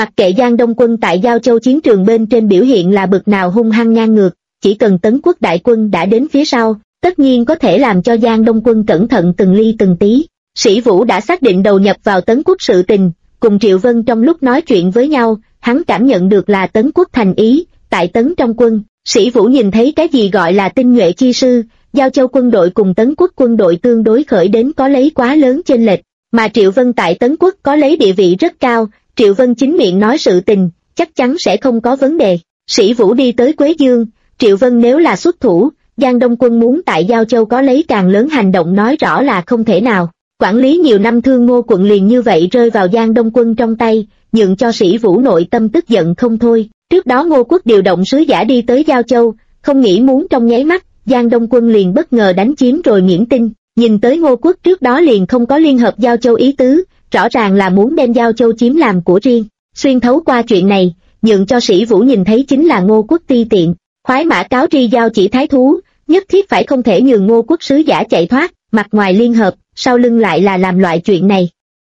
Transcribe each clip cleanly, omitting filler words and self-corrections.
Mặc kệ Giang Đông quân tại Giao Châu chiến trường bên trên biểu hiện là bực nào hung hăng ngang ngược, chỉ cần Tấn quốc đại quân đã đến phía sau, tất nhiên có thể làm cho Giang Đông quân cẩn thận từng ly từng tí. Sĩ Vũ đã xác định đầu nhập vào Tấn quốc sự tình, cùng Triệu Vân trong lúc nói chuyện với nhau, hắn cảm nhận được là Tấn quốc thành ý. Tại Tấn trong quân, Sĩ Vũ nhìn thấy cái gì gọi là tinh nhuệ chi sư, Giao Châu quân đội cùng Tấn quốc quân đội tương đối khởi đến có lấy quá lớn chênh lệch, mà Triệu Vân tại Tấn quốc có lấy địa vị rất cao, Triệu Vân chính miệng nói sự tình, chắc chắn sẽ không có vấn đề. Sĩ Vũ đi tới Quế Dương, Triệu Vân nếu là xuất thủ, Giang Đông quân muốn tại Giao Châu có lấy càng lớn hành động nói rõ là không thể nào. Quản lý nhiều năm Thương Ngô quận liền như vậy rơi vào Giang Đông quân trong tay, nhượng cho Sĩ Vũ nội tâm tức giận không thôi. Trước đó Ngô Quốc điều động sứ giả đi tới Giao Châu, không nghĩ muốn trong nháy mắt, Giang Đông quân liền bất ngờ đánh chiếm rồi Nghiễm Tinh. Nhìn tới Ngô Quốc trước đó liền không có liên hợp Giao Châu ý tứ, rõ ràng là muốn đem Giao Châu chiếm làm của riêng. Xuyên thấu qua chuyện này, nhượng cho Sĩ Vũ nhìn thấy chính là Ngô Quốc ti tiện, khoái mã cáo tri giao chỉ thái thú, nhất thiết phải không thể nhường Ngô Quốc sứ giả chạy thoát, mặt ngoài liên hợp, sau lưng lại là làm loại chuyện này.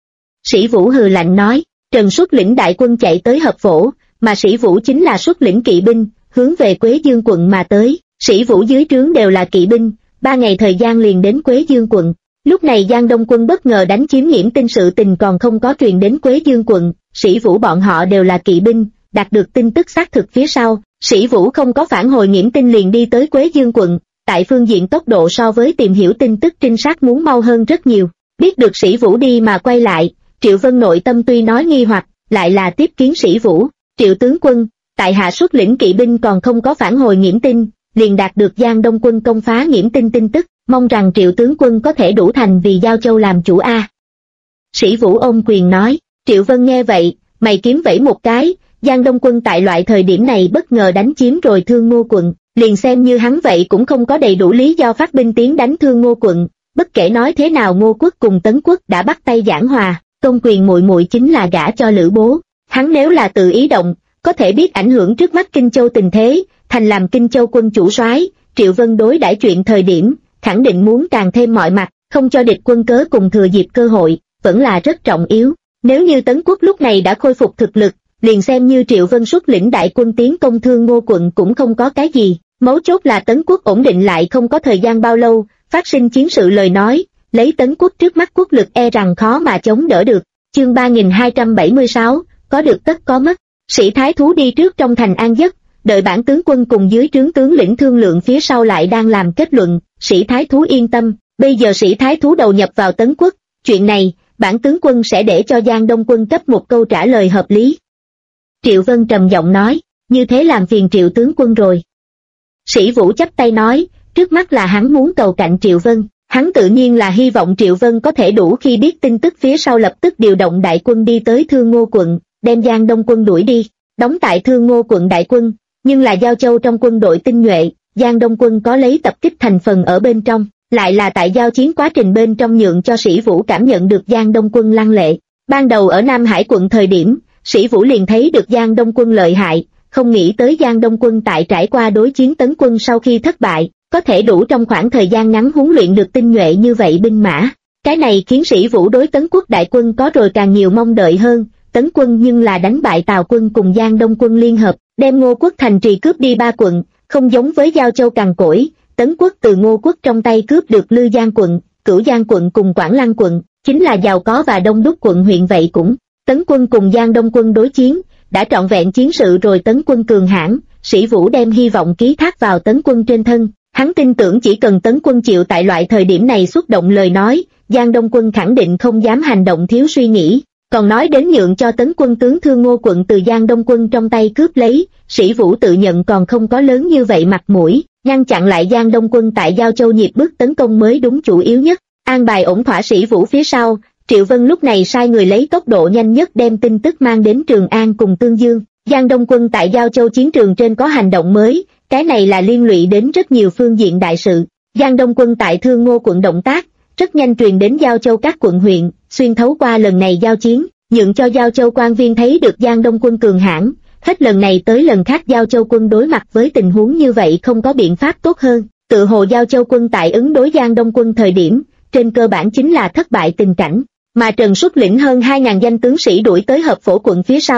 Sĩ Vũ hừ lạnh nói, Trần xuất lĩnh đại quân chạy tới Hợp Phổ, mà Sĩ Vũ chính là xuất lĩnh kỵ binh, hướng về Quế Dương quận mà tới. Sĩ Vũ dưới trướng đều là kỵ binh, 3 ngày thời gian liền đến Quế Dương quận. Lúc này Giang Đông quân bất ngờ đánh chiếm Nghiễm Tinh sự tình còn không có truyền đến Quế Dương quận, Sĩ Vũ bọn họ đều là kỵ binh, đạt được tin tức xác thực phía sau, Sĩ Vũ không có phản hồi Nghiễm Tinh liền đi tới Quế Dương quận, tại phương diện tốc độ so với tìm hiểu tin tức trinh sát muốn mau hơn rất nhiều. Biết được Sĩ Vũ đi mà quay lại, Triệu Vân nội tâm tuy nói nghi hoặc, lại là tiếp kiến Sĩ Vũ. Triệu tướng quân, tại hạ xuất lĩnh kỵ binh còn không có phản hồi Nghiễm Tinh, liền đạt được Giang Đông quân công phá Nghiễm Tinh tin tức, mong rằng Triệu tướng quân có thể đủ thành vì Giao Châu làm chủ a. Sĩ Vũ ôm quyền nói. Triệu Vân nghe vậy, mày kiếm vẫy một cái, Giang Đông quân tại loại thời điểm này bất ngờ đánh chiếm rồi Thương Ngô quận, liền xem như hắn vậy cũng không có đầy đủ lý do phát binh tiến đánh Thương Ngô quận. Bất kể nói thế nào Ngô quốc cùng Tấn quốc đã bắt tay giảng hòa, công quyền muội muội chính là gả cho Lữ bố. Hắn nếu là tự ý động, có thể biết ảnh hưởng trước mắt Kinh Châu tình thế, thành làm Kinh Châu quân chủ soái. Triệu Vân đối đãi chuyện thời điểm, khẳng định muốn càng thêm mọi mặt, không cho địch quân cớ cùng thừa dịp cơ hội, vẫn là rất trọng yếu. Nếu như Tấn quốc lúc này đã khôi phục thực lực, liền xem như Triệu Vân xuất lĩnh đại quân tiến công Thương Ngô quận cũng không có cái gì. Mấu chốt là Tấn quốc ổn định lại không có thời gian bao lâu, phát sinh chiến sự lời nói, lấy Tấn quốc trước mắt quốc lực e rằng khó mà chống đỡ được. Chương 3276, có được tất có mất. Sĩ thái thú đi trước trong thành an giấc, đợi bản tướng quân cùng dưới trướng tướng lĩnh thương lượng phía sau lại đang làm kết luận. Sĩ thái thú yên tâm, bây giờ sĩ thái thú đầu nhập vào Tấn quốc, chuyện này, bản tướng quân sẽ để cho Giang Đông quân cấp một câu trả lời hợp lý. Triệu Vân trầm giọng nói, như thế làm phiền Triệu tướng quân rồi. Sĩ Vũ chắp tay nói, trước mắt là hắn muốn cầu cạnh Triệu Vân, hắn tự nhiên là hy vọng Triệu Vân có thể đủ khi biết tin tức phía sau lập tức điều động đại quân đi tới Thương Ngô quận, đem Giang Đông quân đuổi đi, đóng tại Thương Ngô quận đại quân, nhưng là Giao Châu trong quân đội tinh nhuệ, Giang Đông quân có lấy tập kích thành phần ở bên trong, lại là tại giao chiến quá trình bên trong nhượng cho Sĩ Vũ cảm nhận được Giang Đông quân lăng lệ. Ban đầu ở Nam Hải quận thời điểm, Sĩ Vũ liền thấy được Giang Đông quân lợi hại, không nghĩ tới Giang Đông quân tại trải qua đối chiến Tấn quân sau khi thất bại, có thể đủ trong khoảng thời gian ngắn huấn luyện được tinh nhuệ như vậy binh mã. Cái này khiến Sĩ Vũ đối Tấn quốc đại quân có rồi càng nhiều mong đợi hơn. Tấn quân nhưng là đánh bại Tào quân cùng Giang Đông quân liên hợp, đem Ngô quốc thành trì cướp đi 3 quận, không giống với Giao Châu cằn cỗi. Tấn quốc từ Ngô quốc trong tay cướp được Lư Giang quận, Cửu Giang quận cùng Quảng Lăng quận, chính là giàu có và đông đúc quận huyện vậy cũng. Tấn quân cùng Giang Đông quân đối chiến, đã trọn vẹn chiến sự rồi Tấn quân cường hãn, Sĩ Vũ đem hy vọng ký thác vào Tấn quân trên thân. Hắn tin tưởng chỉ cần Tấn quân chịu tại loại thời điểm này xuất động lời nói, Giang Đông quân khẳng định không dám hành động thiếu suy nghĩ. Còn nói đến nhượng cho Tấn quân tướng Thương Ngô quận từ Giang Đông quân trong tay cướp lấy, Sĩ Vũ tự nhận còn không có lớn như vậy mặt mũi, ngăn chặn lại Giang Đông quân tại Giao Châu nhịp bước tấn công mới đúng chủ yếu nhất. An bài ổn thỏa Sĩ Vũ phía sau, Triệu Vân lúc này sai người lấy tốc độ nhanh nhất đem tin tức mang đến Trường An cùng Tương Dương. Giang Đông quân tại Giao Châu chiến trường trên có hành động mới, cái này là liên lụy đến rất nhiều phương diện đại sự. Giang Đông quân tại Thương Ngô quận động tác, rất nhanh truyền đến Giao Châu các quận huyện, xuyên thấu qua lần này giao chiến, nhượng cho Giao Châu quan viên thấy được Giang Đông quân cường hãn. Hết lần này tới lần khác Giao Châu quân đối mặt với tình huống như vậy không có biện pháp tốt hơn, tự hồ Giao Châu quân tại ứng đối Giang Đông quân thời điểm, trên cơ bản chính là thất bại tình cảnh. Mà Trần xuất lĩnh hơn 2.000 danh tướng sĩ đuổi tới Hợp Phổ quận phía sau,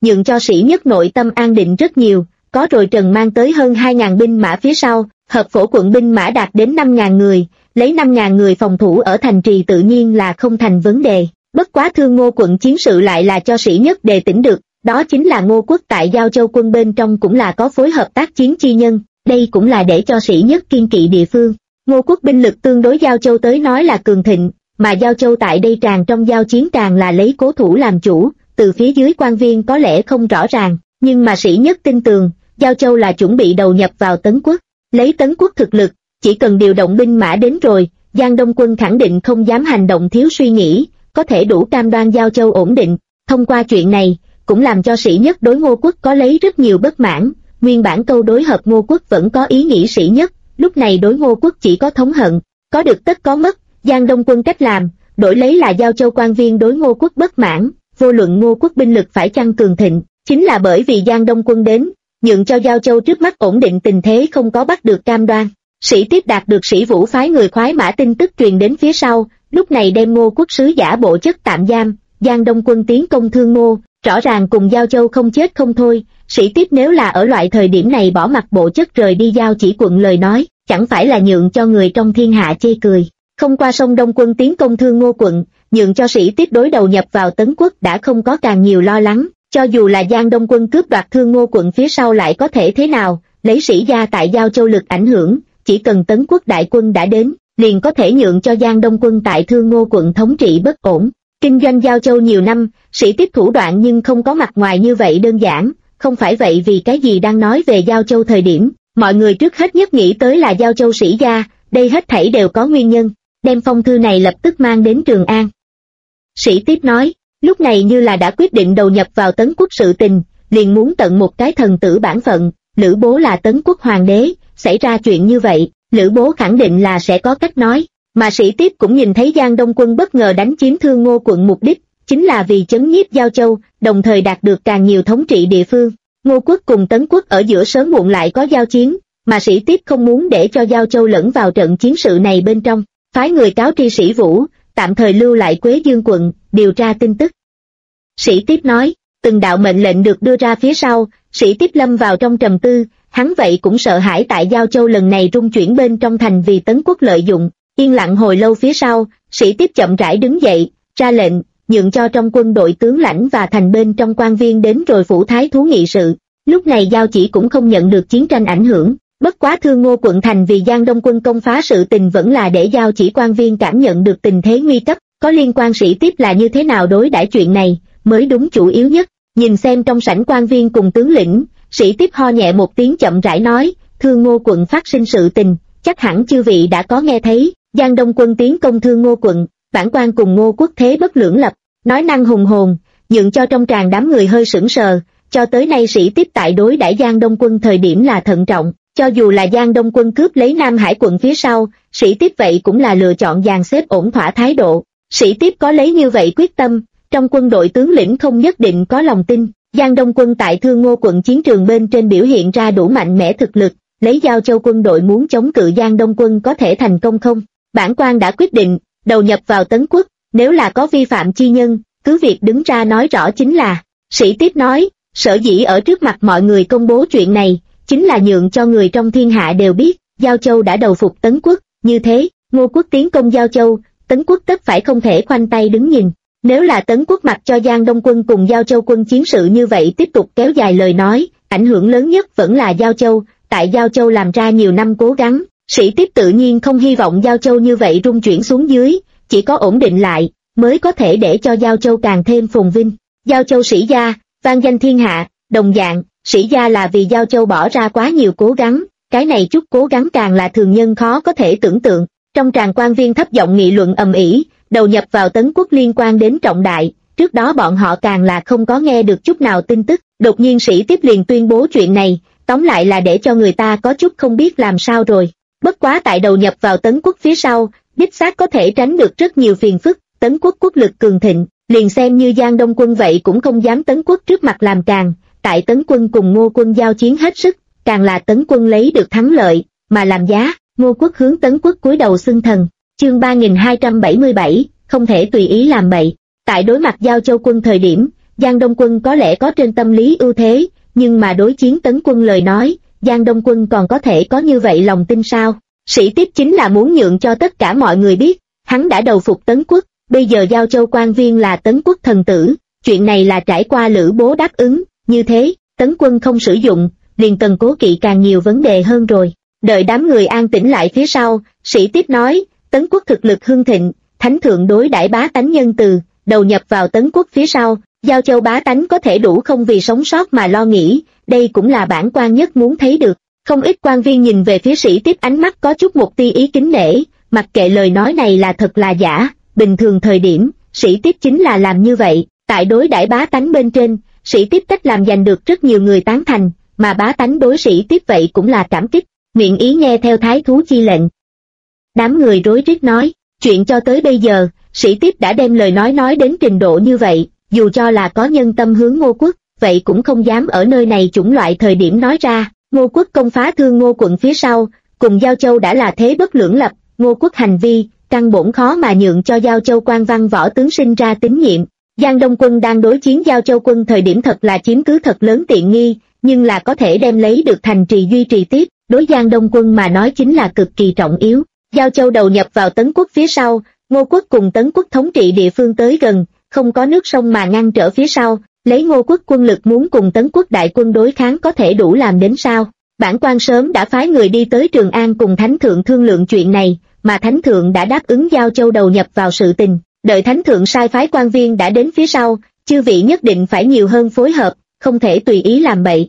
nhượng cho Sĩ Nhất nội tâm an định rất nhiều. Có rồi Trần mang tới hơn 2.000 binh mã phía sau, hợp phổ quận binh mã đạt đến 5.000 người, lấy 5.000 người phòng thủ ở thành trì tự nhiên là không thành vấn đề. Bất quá Thương Ngô quận chiến sự lại là cho Sĩ Nhất đề tỉnh được, đó chính là Ngô quốc tại Giao Châu quân bên trong cũng là có phối hợp tác chiến chi nhân, đây cũng là để cho Sĩ Nhất kiên kỵ địa phương. Ngô quốc binh lực tương đối Giao Châu tới nói là cường thịnh, mà Giao Châu tại đây tràn trong giao chiến tràn là lấy cố thủ làm chủ, từ phía dưới quan viên có lẽ không rõ ràng, nhưng mà Sĩ Nhất tin tưởng, Giao Châu là chuẩn bị đầu nhập vào Tấn quốc. Lấy Tấn quốc thực lực, chỉ cần điều động binh mã đến rồi, Giang Đông quân khẳng định không dám hành động thiếu suy nghĩ, có thể đủ cam đoan Giao Châu ổn định. Thông qua chuyện này, cũng làm cho Sĩ Nhất đối Ngô quốc có lấy rất nhiều bất mãn, nguyên bản câu đối hợp Ngô quốc vẫn có ý nghĩ Sĩ Nhất, lúc này đối Ngô quốc chỉ có thống hận, có được tất có mất. Giang Đông quân cách làm, đổi lấy là Giao Châu quan viên đối Ngô quốc bất mãn, vô luận Ngô quốc binh lực phải chăng cường thịnh, chính là bởi vì Giang Đông quân đến, nhượng cho Giao Châu trước mắt ổn định tình thế không có bắt được cam đoan. Sĩ Tiếp đạt được Sĩ Vũ phái người khoái mã tin tức truyền đến phía sau, lúc này đem Ngô quốc sứ giả bộ chất tạm giam, Giang Đông quân tiến công Thương Ngô, rõ ràng cùng Giao Châu không chết không thôi. Sĩ Tiếp nếu là ở loại thời điểm này bỏ mặc bộ chất rời đi Giao Chỉ quận lời nói, chẳng phải là nhượng cho người trong thiên hạ chê cười. Không qua sông Đông quân tiến công Thương Ngô quận, nhượng cho Sĩ Tiếp đối đầu nhập vào Tấn quốc đã không có càng nhiều lo lắng, cho dù là Giang Đông quân cướp đoạt Thương Ngô quận phía sau lại có thể thế nào, lấy Sĩ gia tại Giao Châu lực ảnh hưởng, chỉ cần Tấn quốc đại quân đã đến, liền có thể nhượng cho Giang Đông quân tại Thương Ngô quận thống trị bất ổn. Kinh doanh Giao Châu nhiều năm, Sĩ Tiếp thủ đoạn nhưng không có mặt ngoài như vậy đơn giản, không phải vậy vì cái gì đang nói về Giao Châu thời điểm, mọi người trước hết nhất nghĩ tới là Giao Châu Sĩ gia, đây hết thảy đều có nguyên nhân. Đem phong thư này lập tức mang đến Trường An. Sĩ Tiếp nói, lúc này như là đã quyết định đầu nhập vào Tấn quốc sự tình, liền muốn tận một cái thần tử bản phận, Lữ Bố là Tấn quốc hoàng đế, xảy ra chuyện như vậy, Lữ Bố khẳng định là sẽ có cách nói, mà Sĩ Tiếp cũng nhìn thấy Giang Đông quân bất ngờ đánh chiếm Thương Ngô quận mục đích, chính là vì chấn nhiếp Giao Châu, đồng thời đạt được càng nhiều thống trị địa phương. Ngô quốc cùng Tấn quốc ở giữa sớm muộn lại có giao chiến, mà Sĩ Tiếp không muốn để cho Giao Châu lẫn vào trận chiến sự này bên trong, phái người cáo tri Sĩ Vũ, tạm thời lưu lại Quế Dương quận, điều tra tin tức. Sĩ Tiếp nói, từng đạo mệnh lệnh được đưa ra phía sau, Sĩ Tiếp lâm vào trong trầm tư, hắn vậy cũng sợ hãi tại Giao Châu lần này rung chuyển bên trong thành vì Tấn quốc lợi dụng, yên lặng hồi lâu phía sau, Sĩ Tiếp chậm rãi đứng dậy, ra lệnh, nhượng cho trong quân đội tướng lãnh và thành bên trong quan viên đến rồi phủ thái thú nghị sự. Lúc này Giao Chỉ cũng không nhận được chiến tranh ảnh hưởng, bất quá Thương Ngô quận thành vì Giang Đông quân công phá sự tình vẫn là để Giao Chỉ quan viên cảm nhận được tình thế nguy cấp, có liên quan Sĩ Tiếp là như thế nào đối đãi chuyện này, mới đúng chủ yếu nhất. Nhìn xem trong sảnh quan viên cùng tướng lĩnh, Sĩ Tiếp ho nhẹ một tiếng chậm rãi nói, Thương Ngô quận phát sinh sự tình, chắc hẳn chư vị đã có nghe thấy, Giang Đông quân tiến công Thương Ngô quận, bản quan cùng Ngô quốc thế bất lưỡng lập, nói năng hùng hồn, nhượng cho trong tràng đám người hơi sững sờ, cho tới nay Sĩ Tiếp tại đối đãi Giang Đông quân thời điểm là thận trọng, cho dù là Giang Đông quân cướp lấy Nam Hải quận phía sau, Sĩ Tiếp vậy cũng là lựa chọn dàn xếp ổn thỏa thái độ. Sĩ Tiếp có lấy như vậy quyết tâm, trong quân đội tướng lĩnh không nhất định có lòng tin. Giang Đông quân tại Thương Ngô quận chiến trường bên trên biểu hiện ra đủ mạnh mẽ thực lực, lấy Giao Châu quân đội muốn chống cự Giang Đông quân có thể thành công không? Bản quan đã quyết định, đầu nhập vào Tấn quốc, nếu là có vi phạm chi nhân, cứ việc đứng ra nói rõ chính là. Sĩ Tiếp nói, sở dĩ ở trước mặt mọi người công bố chuyện này, chính là nhượng cho người trong thiên hạ đều biết, Giao Châu đã đầu phục Tấn quốc, như thế, Ngô quốc tiến công Giao Châu, Tấn quốc tất phải không thể khoanh tay đứng nhìn. Nếu là Tấn quốc mặc cho Giang Đông quân cùng Giao Châu quân chiến sự như vậy tiếp tục kéo dài lời nói, ảnh hưởng lớn nhất vẫn là Giao Châu, tại Giao Châu làm ra nhiều năm cố gắng, Sĩ Tiếp tự nhiên không hy vọng Giao Châu như vậy rung chuyển xuống dưới, chỉ có ổn định lại, mới có thể để cho Giao Châu càng thêm phồn vinh. Giao Châu Sĩ gia, vang danh thiên hạ, đồng dạng, Sĩ gia là vì Giao Châu bỏ ra quá nhiều cố gắng, cái này chút cố gắng càng là thường nhân khó có thể tưởng tượng. Trong tràng quan viên thấp giọng nghị luận ầm ĩ, đầu nhập vào Tấn quốc liên quan đến trọng đại, trước đó bọn họ càng là không có nghe được chút nào tin tức, đột nhiên Sĩ Tiếp liền tuyên bố chuyện này, tóm lại là để cho người ta có chút không biết làm sao rồi. Bất quá tại đầu nhập vào Tấn quốc phía sau, đích xác có thể tránh được rất nhiều phiền phức, Tấn quốc quốc lực cường thịnh, liền xem như Giang Đông quân vậy cũng không dám Tấn quốc trước mặt làm càng, tại Tấn quân cùng Ngô quân giao chiến hết sức, càng là Tấn quân lấy được thắng lợi, mà làm giá, Ngô quốc hướng Tấn quốc cúi đầu xưng thần. Chương 3277, không thể tùy ý làm bậy. Tại đối mặt Giao Châu quân thời điểm, Giang Đông Quân có lẽ có trên tâm lý ưu thế, nhưng mà đối chiến Tấn Quân lời nói, Giang Đông Quân còn có thể có như vậy lòng tin sao? Sĩ Tiếp chính là muốn nhượng cho tất cả mọi người biết, hắn đã đầu phục Tấn Quốc, bây giờ Giao Châu quan viên là Tấn Quốc thần tử, chuyện này là trải qua Lữ Bố đáp ứng, như thế, Tấn Quân không sử dụng, liền cần cố kỵ càng nhiều vấn đề hơn rồi. Đợi đám người an tĩnh lại phía sau, Sĩ Tiếp nói, Tấn Quốc thực lực hưng thịnh, thánh thượng đối đãi bá tánh nhân từ, đầu nhập vào Tấn Quốc phía sau, Giao Châu bá tánh có thể đủ không vì sống sót mà lo nghĩ, đây cũng là bản quan nhất muốn thấy được. Không ít quan viên nhìn về phía Sĩ Tiếp ánh mắt có chút một tia ý kính nể, mặc kệ lời nói này là thật là giả, bình thường thời điểm, Sĩ Tiếp chính là làm như vậy, tại đối đãi bá tánh bên trên, Sĩ Tiếp cách làm giành được rất nhiều người tán thành, mà bá tánh đối Sĩ Tiếp vậy cũng là cảm kích, nguyện ý nghe theo thái thú chi lệnh. Đám người rối rít nói, chuyện cho tới bây giờ, Sĩ Tiếp đã đem lời nói đến trình độ như vậy, dù cho là có nhân tâm hướng Ngô Quốc, vậy cũng không dám ở nơi này chủng loại thời điểm nói ra. Ngô Quốc công phá Thương Ngô quận phía sau, cùng Giao Châu đã là thế bất lưỡng lập, Ngô Quốc hành vi, căn bổn khó mà nhượng cho Giao Châu quan văn võ tướng sinh ra tín nhiệm. Giang Đông Quân đang đối chiến Giao Châu quân thời điểm thật là chiếm cứ thật lớn tiện nghi, nhưng là có thể đem lấy được thành trì duy trì tiếp, đối Giang Đông Quân mà nói chính là cực kỳ trọng yếu. Giao Châu đầu nhập vào Tấn Quốc phía sau, Ngô Quốc cùng Tấn Quốc thống trị địa phương tới gần, không có nước sông mà ngăn trở phía sau, lấy Ngô Quốc quân lực muốn cùng Tấn Quốc đại quân đối kháng có thể đủ làm đến sao? Bản quan sớm đã phái người đi tới Trường An cùng Thánh Thượng thương lượng chuyện này, mà Thánh Thượng đã đáp ứng Giao Châu đầu nhập vào sự tình, đợi Thánh Thượng sai phái quan viên đã đến phía sau, chư vị nhất định phải nhiều hơn phối hợp, không thể tùy ý làm bậy.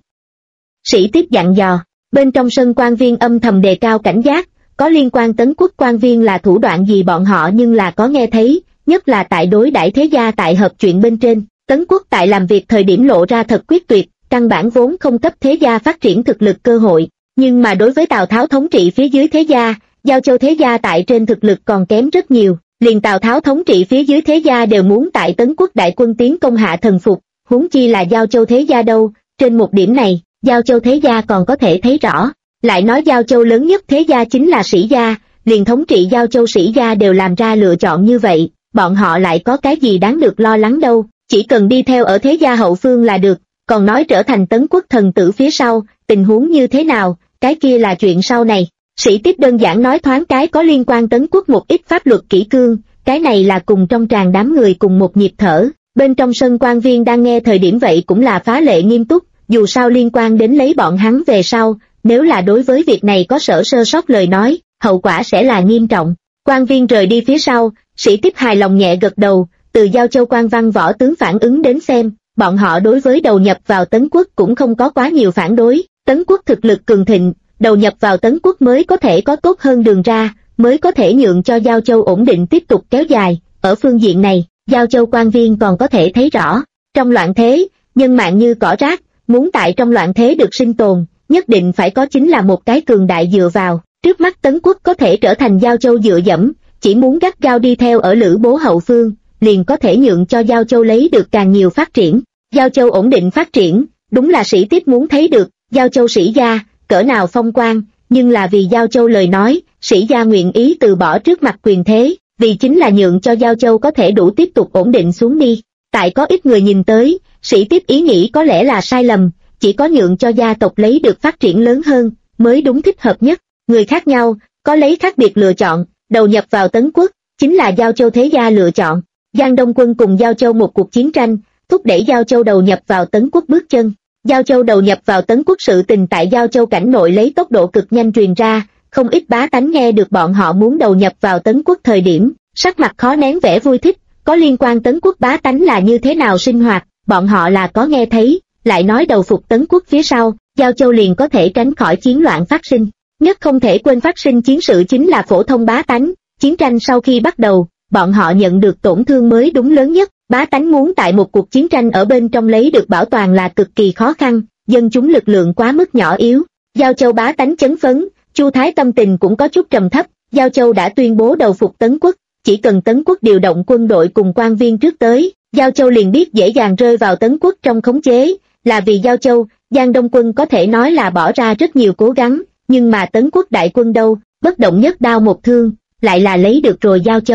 Sĩ Tiếp dặn dò, bên trong sân quan viên âm thầm đề cao cảnh giác, có liên quan Tấn Quốc quan viên là thủ đoạn gì bọn họ nhưng là có nghe thấy, nhất là tại đối đãi thế gia tại hợp chuyện bên trên, Tấn Quốc tại làm việc thời điểm lộ ra thật quyết tuyệt, căn bản vốn không cấp thế gia phát triển thực lực cơ hội, nhưng mà đối với Tào Tháo thống trị phía dưới thế gia, Giao Châu thế gia tại trên thực lực còn kém rất nhiều, liền Tào Tháo thống trị phía dưới thế gia đều muốn tại Tấn Quốc đại quân tiến công hạ thần phục, huống chi là Giao Châu thế gia đâu, trên một điểm này, Giao Châu thế gia còn có thể thấy rõ, lại nói Giao Châu lớn nhất thế gia chính là Sĩ gia, liền thống trị Giao Châu Sĩ gia đều làm ra lựa chọn như vậy, bọn họ lại có cái gì đáng được lo lắng đâu, chỉ cần đi theo ở thế gia hậu phương là được, còn nói trở thành Tấn Quốc thần tử phía sau, tình huống như thế nào, cái kia là chuyện sau này. Sĩ Tiếp đơn giản nói thoáng cái có liên quan Tấn Quốc một ít pháp luật kỷ cương, cái này là cùng trong tràng đám người cùng một nhịp thở, bên trong sân quan viên đang nghe thời điểm vậy cũng là phá lệ nghiêm túc, dù sao liên quan đến lấy bọn hắn về sau, nếu là đối với việc này có sơ sót lời nói, hậu quả sẽ là nghiêm trọng. Quan viên rời đi phía sau, Sĩ Tiếp hài lòng nhẹ gật đầu, từ Giao Châu quan văn võ tướng phản ứng đến xem, bọn họ đối với đầu nhập vào Tấn Quốc cũng không có quá nhiều phản đối, Tấn Quốc thực lực cường thịnh, đầu nhập vào Tấn Quốc mới có thể có tốt hơn đường ra, mới có thể nhượng cho Giao Châu ổn định tiếp tục kéo dài, ở phương diện này, Giao Châu quan viên còn có thể thấy rõ, trong loạn thế, nhân mạng như cỏ rác, muốn tại trong loạn thế được sinh tồn, nhất định phải có chính là một cái cường đại dựa vào, trước mắt Tấn Quốc có thể trở thành Giao Châu dựa dẫm, chỉ muốn gắt gao đi theo ở Lữ Bố hậu phương, liền có thể nhượng cho Giao Châu lấy được càng nhiều phát triển. Giao Châu ổn định phát triển, đúng là Sĩ Tiếp muốn thấy được, Giao Châu Sĩ gia, cỡ nào phong quang, nhưng là vì Giao Châu lời nói, Sĩ gia nguyện ý từ bỏ trước mặt quyền thế, vì chính là nhượng cho Giao Châu có thể đủ tiếp tục ổn định xuống đi. Tại có ít người nhìn tới, Sĩ Tiếp ý nghĩ có lẽ là sai lầm, chỉ có nhượng cho gia tộc lấy được phát triển lớn hơn, mới đúng thích hợp nhất. Người khác nhau, có lấy khác biệt lựa chọn, đầu nhập vào Tấn Quốc, chính là Giao Châu thế gia lựa chọn. Giang Đông Quân cùng Giao Châu một cuộc chiến tranh, thúc đẩy Giao Châu đầu nhập vào Tấn Quốc bước chân. Giao Châu đầu nhập vào Tấn Quốc sự tình tại Giao Châu cảnh nội lấy tốc độ cực nhanh truyền ra, không ít bá tánh nghe được bọn họ muốn đầu nhập vào Tấn Quốc thời điểm, sắc mặt khó nén vẻ vui thích, có liên quan Tấn Quốc bá tánh là như thế nào sinh hoạt, bọn họ là có nghe thấy, lại nói đầu phục Tấn Quốc phía sau, Giao Châu liền có thể tránh khỏi chiến loạn phát sinh. Nhất không thể quên phát sinh chiến sự chính là phổ thông bá tánh, chiến tranh sau khi bắt đầu, bọn họ nhận được tổn thương mới đúng lớn nhất, bá tánh muốn tại một cuộc chiến tranh ở bên trong lấy được bảo toàn là cực kỳ khó khăn, dân chúng lực lượng quá mức nhỏ yếu. Giao Châu bá tánh chấn phấn, Chu Thái tâm tình cũng có chút trầm thấp, Giao Châu đã tuyên bố đầu phục Tấn Quốc, chỉ cần Tấn Quốc điều động quân đội cùng quan viên trước tới, Giao Châu liền biết dễ dàng rơi vào Tấn Quốc trong khống chế, là vì Giao Châu, Giang Đông Quân có thể nói là bỏ ra rất nhiều cố gắng, nhưng mà Tấn Quốc đại quân đâu, bất động nhất đao một thương, lại là lấy được rồi Giao Châu.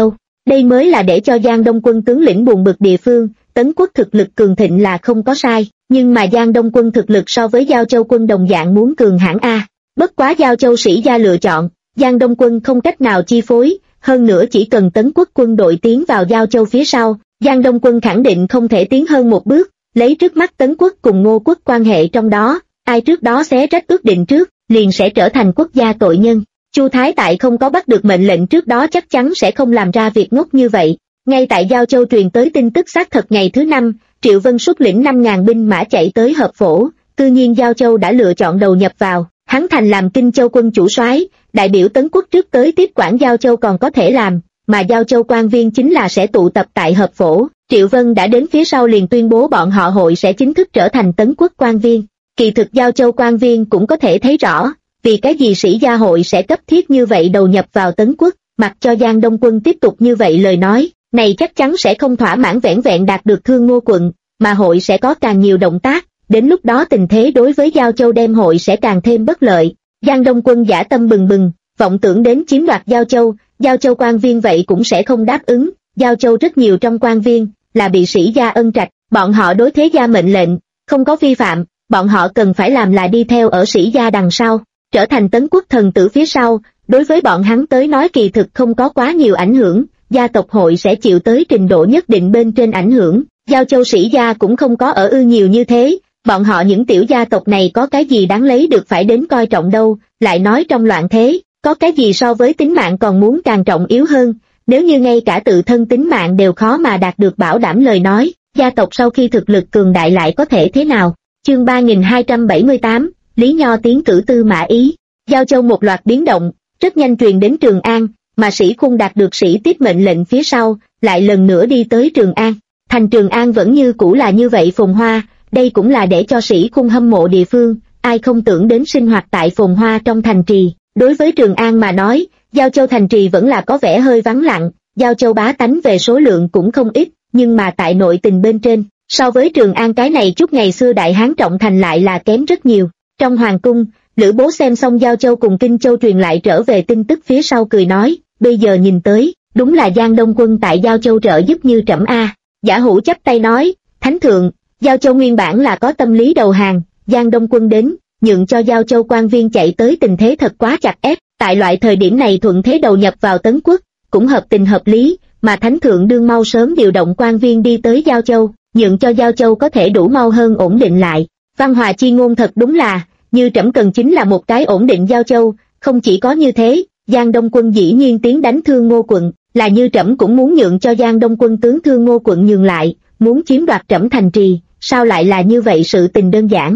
Đây mới là để cho Giang Đông quân tướng lĩnh buồn bực địa phương. Tấn quốc thực lực cường thịnh là không có sai, nhưng mà Giang Đông quân thực lực so với Giao Châu quân đồng dạng muốn cường hãn a. Bất quá Giao Châu sĩ gia lựa chọn, Giang Đông quân không cách nào chi phối, hơn nữa chỉ cần Tấn quốc quân đội tiến vào Giao Châu phía sau, Giang Đông quân khẳng định không thể tiến hơn một bước. Lấy trước mắt Tấn quốc cùng Ngô quốc quan hệ trong đó, ai trước đó xé rách ước định trước, liền sẽ trở thành quốc gia tội nhân. Chu Thái tại không có bắt được mệnh lệnh trước đó chắc chắn sẽ không làm ra việc ngốc như vậy. Ngay tại Giao Châu truyền tới tin tức xác thật ngày thứ 5, Triệu Vân xuất lĩnh 5.000 binh mã chạy tới Hợp Phổ, tự nhiên Giao Châu đã lựa chọn đầu nhập vào, hắn thành làm Kinh Châu quân chủ soái, đại biểu Tấn quốc trước tới tiếp quản Giao Châu còn có thể làm, mà Giao Châu quan viên chính là sẽ tụ tập tại Hợp Phổ. Triệu Vân đã đến phía sau liền tuyên bố bọn họ hội sẽ chính thức trở thành Tấn quốc quan viên. Kỳ thực Giao Châu quan viên cũng có thể thấy rõ, vì cái gì sĩ gia hội sẽ cấp thiết như vậy đầu nhập vào Tấn quốc, mặc cho Giang Đông quân tiếp tục như vậy lời nói, này chắc chắn sẽ không thỏa mãn vẻn vẹn đạt được Thương Ngô quận, mà hội sẽ có càng nhiều động tác, đến lúc đó tình thế đối với Giao Châu đem hội sẽ càng thêm bất lợi. Giang Đông quân dã tâm bừng bừng, vọng tưởng đến chiếm đoạt Giao Châu quan viên vậy cũng sẽ không đáp ứng. Giao Châu rất nhiều trong quan viên là bị sĩ gia ân trạch, bọn họ đối thế gia mệnh lệnh, không có vi phạm, bọn họ cần phải làm là đi theo ở sĩ gia đằng sau, trở thành Tấn quốc thần tử phía sau, đối với bọn hắn tới nói kỳ thực không có quá nhiều ảnh hưởng, gia tộc hội sẽ chịu tới trình độ nhất định bên trên ảnh hưởng. Giao Châu sĩ gia cũng không có ở ư nhiều như thế, bọn họ những tiểu gia tộc này có cái gì đáng lấy được phải đến coi trọng đâu, lại nói trong loạn thế, có cái gì so với tính mạng còn muốn càng trọng yếu hơn, nếu như ngay cả tự thân tính mạng đều khó mà đạt được bảo đảm lời nói, gia tộc sau khi thực lực cường đại lại có thể thế nào. Chương 3278, Lý Nho tiến cử Tư Mã Ý. Giao Châu một loạt biến động, rất nhanh truyền đến Trường An, mà Sĩ Khung đạt được sĩ tiếp mệnh lệnh phía sau, lại lần nữa đi tới Trường An. Thành Trường An vẫn như cũ là như vậy phồn hoa, đây cũng là để cho Sĩ Khung hâm mộ địa phương, ai không tưởng đến sinh hoạt tại phồn hoa trong thành trì. Đối với Trường An mà nói, Giao Châu thành trì vẫn là có vẻ hơi vắng lặng, Giao Châu bá tánh về số lượng cũng không ít, nhưng mà tại nội tình bên trên, so với Trường An cái này chút ngày xưa đại hán trọng thành lại là kém rất nhiều. Trong hoàng cung, Lữ Bố xem xong Giao Châu cùng Kinh Châu truyền lại trở về tin tức phía sau cười nói, bây giờ nhìn tới, đúng là Giang Đông quân tại Giao Châu trợ giúp như trẫm a. Giả Hủ chắp tay nói, Thánh thượng, Giao Châu nguyên bản là có tâm lý đầu hàng, Giang Đông quân đến, nhượng cho Giao Châu quan viên chạy tới tình thế thật quá chặt ép, tại loại thời điểm này thuận thế đầu nhập vào Tấn quốc, cũng hợp tình hợp lý, mà Thánh thượng đương mau sớm điều động quan viên đi tới Giao Châu, nhượng cho Giao Châu có thể đủ mau hơn ổn định lại. Văn Hòa chi ngôn thật đúng là, như trẫm cần chính là một cái ổn định Giao Châu, không chỉ có như thế, Giang Đông quân dĩ nhiên tiến đánh Thương Ngô quận, là như trẫm cũng muốn nhượng cho Giang Đông quân tướng Thương Ngô quận nhường lại, muốn chiếm đoạt trẫm thành trì, sao lại là như vậy sự tình đơn giản.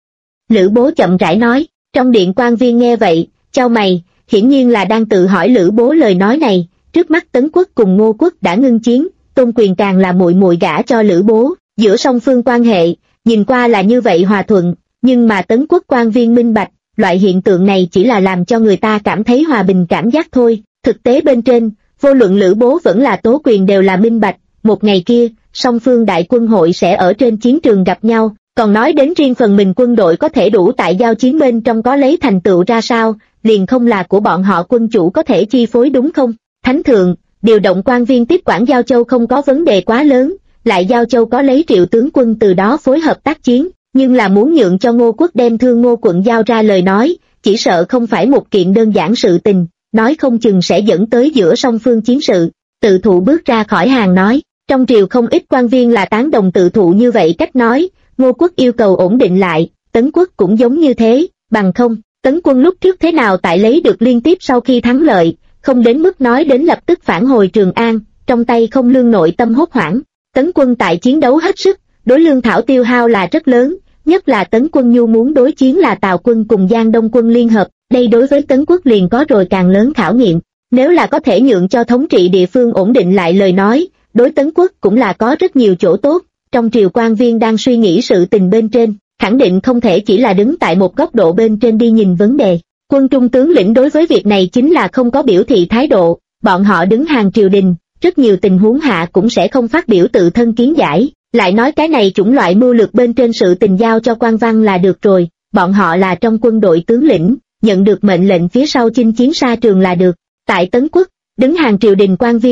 Lữ Bố chậm rãi nói, trong điện quan viên nghe vậy, chau mày, hiển nhiên là đang tự hỏi Lữ Bố lời nói này, trước mắt Tấn quốc cùng Ngô quốc đã ngưng chiến, Tôn Quyền càng là muội muội gả cho Lữ Bố, giữa song phương quan hệ, nhìn qua là như vậy hòa thuận, nhưng mà Tấn quốc quan viên minh bạch, loại hiện tượng này chỉ là làm cho người ta cảm thấy hòa bình cảm giác thôi, thực tế bên trên, vô luận Lữ Bố vẫn là Tố Quyền đều là minh bạch, một ngày kia, song phương đại quân hội sẽ ở trên chiến trường gặp nhau, còn nói đến riêng phần mình quân đội có thể đủ tại giao chiến bên trong có lấy thành tựu ra sao, liền không là của bọn họ quân chủ có thể chi phối đúng không? Thánh thượng, điều động quan viên tiếp quản Giao Châu không có vấn đề quá lớn, lại Giao Châu có lấy Triệu tướng quân từ đó phối hợp tác chiến, nhưng là muốn nhượng cho Ngô quốc đem Thương Ngô quận giao ra lời nói, chỉ sợ không phải một kiện đơn giản sự tình, nói không chừng sẽ dẫn tới giữa song phương chiến sự. Tự thụ bước ra khỏi hàng nói, trong triều không ít quan viên là tán đồng tự thụ như vậy cách nói, Ngô quốc yêu cầu ổn định lại, Tấn quốc cũng giống như thế, bằng không, Tấn quân lúc trước thế nào tại lấy được liên tiếp sau khi thắng lợi, không đến mức nói đến lập tức phản hồi Trường An, trong tay không lương nội tâm hốt hoảng. Tấn quân tại chiến đấu hết sức, đối lương thảo tiêu hao là rất lớn, nhất là Tấn quân nhu muốn đối chiến là Tào quân cùng Giang Đông quân liên hợp, đây đối với Tấn quốc liền có rồi càng lớn khảo nghiệm. Nếu là có thể nhượng cho thống trị địa phương ổn định lại lời nói, đối Tấn quốc cũng là có rất nhiều chỗ tốt. Trong triều quan viên đang suy nghĩ sự tình bên trên, khẳng định không thể chỉ là đứng tại một góc độ bên trên đi nhìn vấn đề. Quân trung tướng lĩnh đối với việc này chính là không có biểu thị thái độ, bọn họ đứng hàng triều đình, rất nhiều tình huống hạ cũng sẽ không phát biểu tự thân kiến giải, lại nói cái này chủng loại mưu lược bên trên sự tình giao cho quan văn là được rồi, bọn họ là trong quân đội tướng lĩnh, nhận được mệnh lệnh phía sau chinh chiến xa trường là được. Tại Tấn quốc, đứng hàng triều đình quan viên,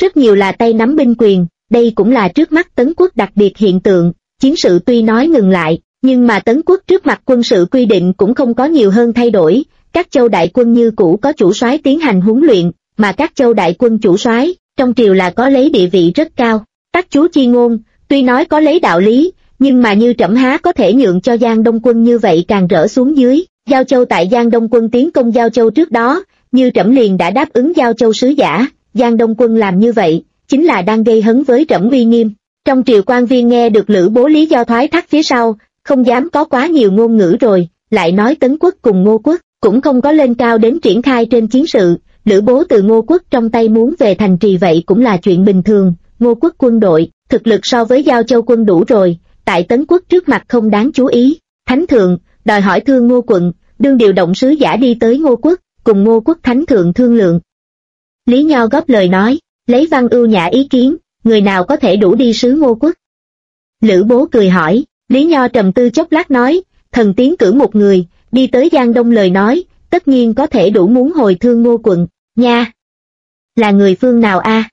rất nhiều là tay nắm binh quyền, đây cũng là trước mắt Tấn quốc đặc biệt hiện tượng. Chiến sự tuy nói ngừng lại, nhưng mà Tấn quốc trước mặt quân sự quy định cũng không có nhiều hơn thay đổi, các châu đại quân như cũ có chủ soái tiến hành huấn luyện, mà các châu đại quân chủ soái trong triều là có lấy địa vị rất cao. Tắc chú chi ngôn, tuy nói có lấy đạo lý, nhưng mà như trẫm há có thể nhượng cho Giang Đông quân như vậy càng rỡ xuống dưới. Giao Châu tại Giang Đông quân tiến công Giao Châu trước đó, như trẫm liền đã đáp ứng Giao Châu sứ giả, Giang Đông quân làm như vậy, chính là đang gây hấn với trẫm uy nghiêm. Trong triều quan viên nghe được Lữ Bố lý do thoái thác phía sau, không dám có quá nhiều ngôn ngữ rồi, lại nói Tấn quốc cùng Ngô quốc, cũng không có lên cao đến triển khai trên chiến sự, Lữ Bố từ Ngô quốc trong tay muốn về thành trì vậy cũng là chuyện bình thường, Ngô quốc quân đội, thực lực so với Giao Châu quân đủ rồi, tại Tấn quốc trước mặt không đáng chú ý. Thánh thượng, đòi hỏi Thương Ngô quận, đương điều động sứ giả đi tới Ngô quốc, cùng Ngô quốc thánh thượng thương lượng. Lý Nho góp lời nói, lấy Văn Ưu Nhã ý kiến, người nào có thể đủ đi sứ Ngô quốc? Lữ Bố cười hỏi, Lý Nho trầm tư chốc lát nói, thần tiến cử một người, đi tới Giang Đông lời nói, tất nhiên có thể đủ muốn hồi Thương Ngô quận, nha. Là người phương nào a?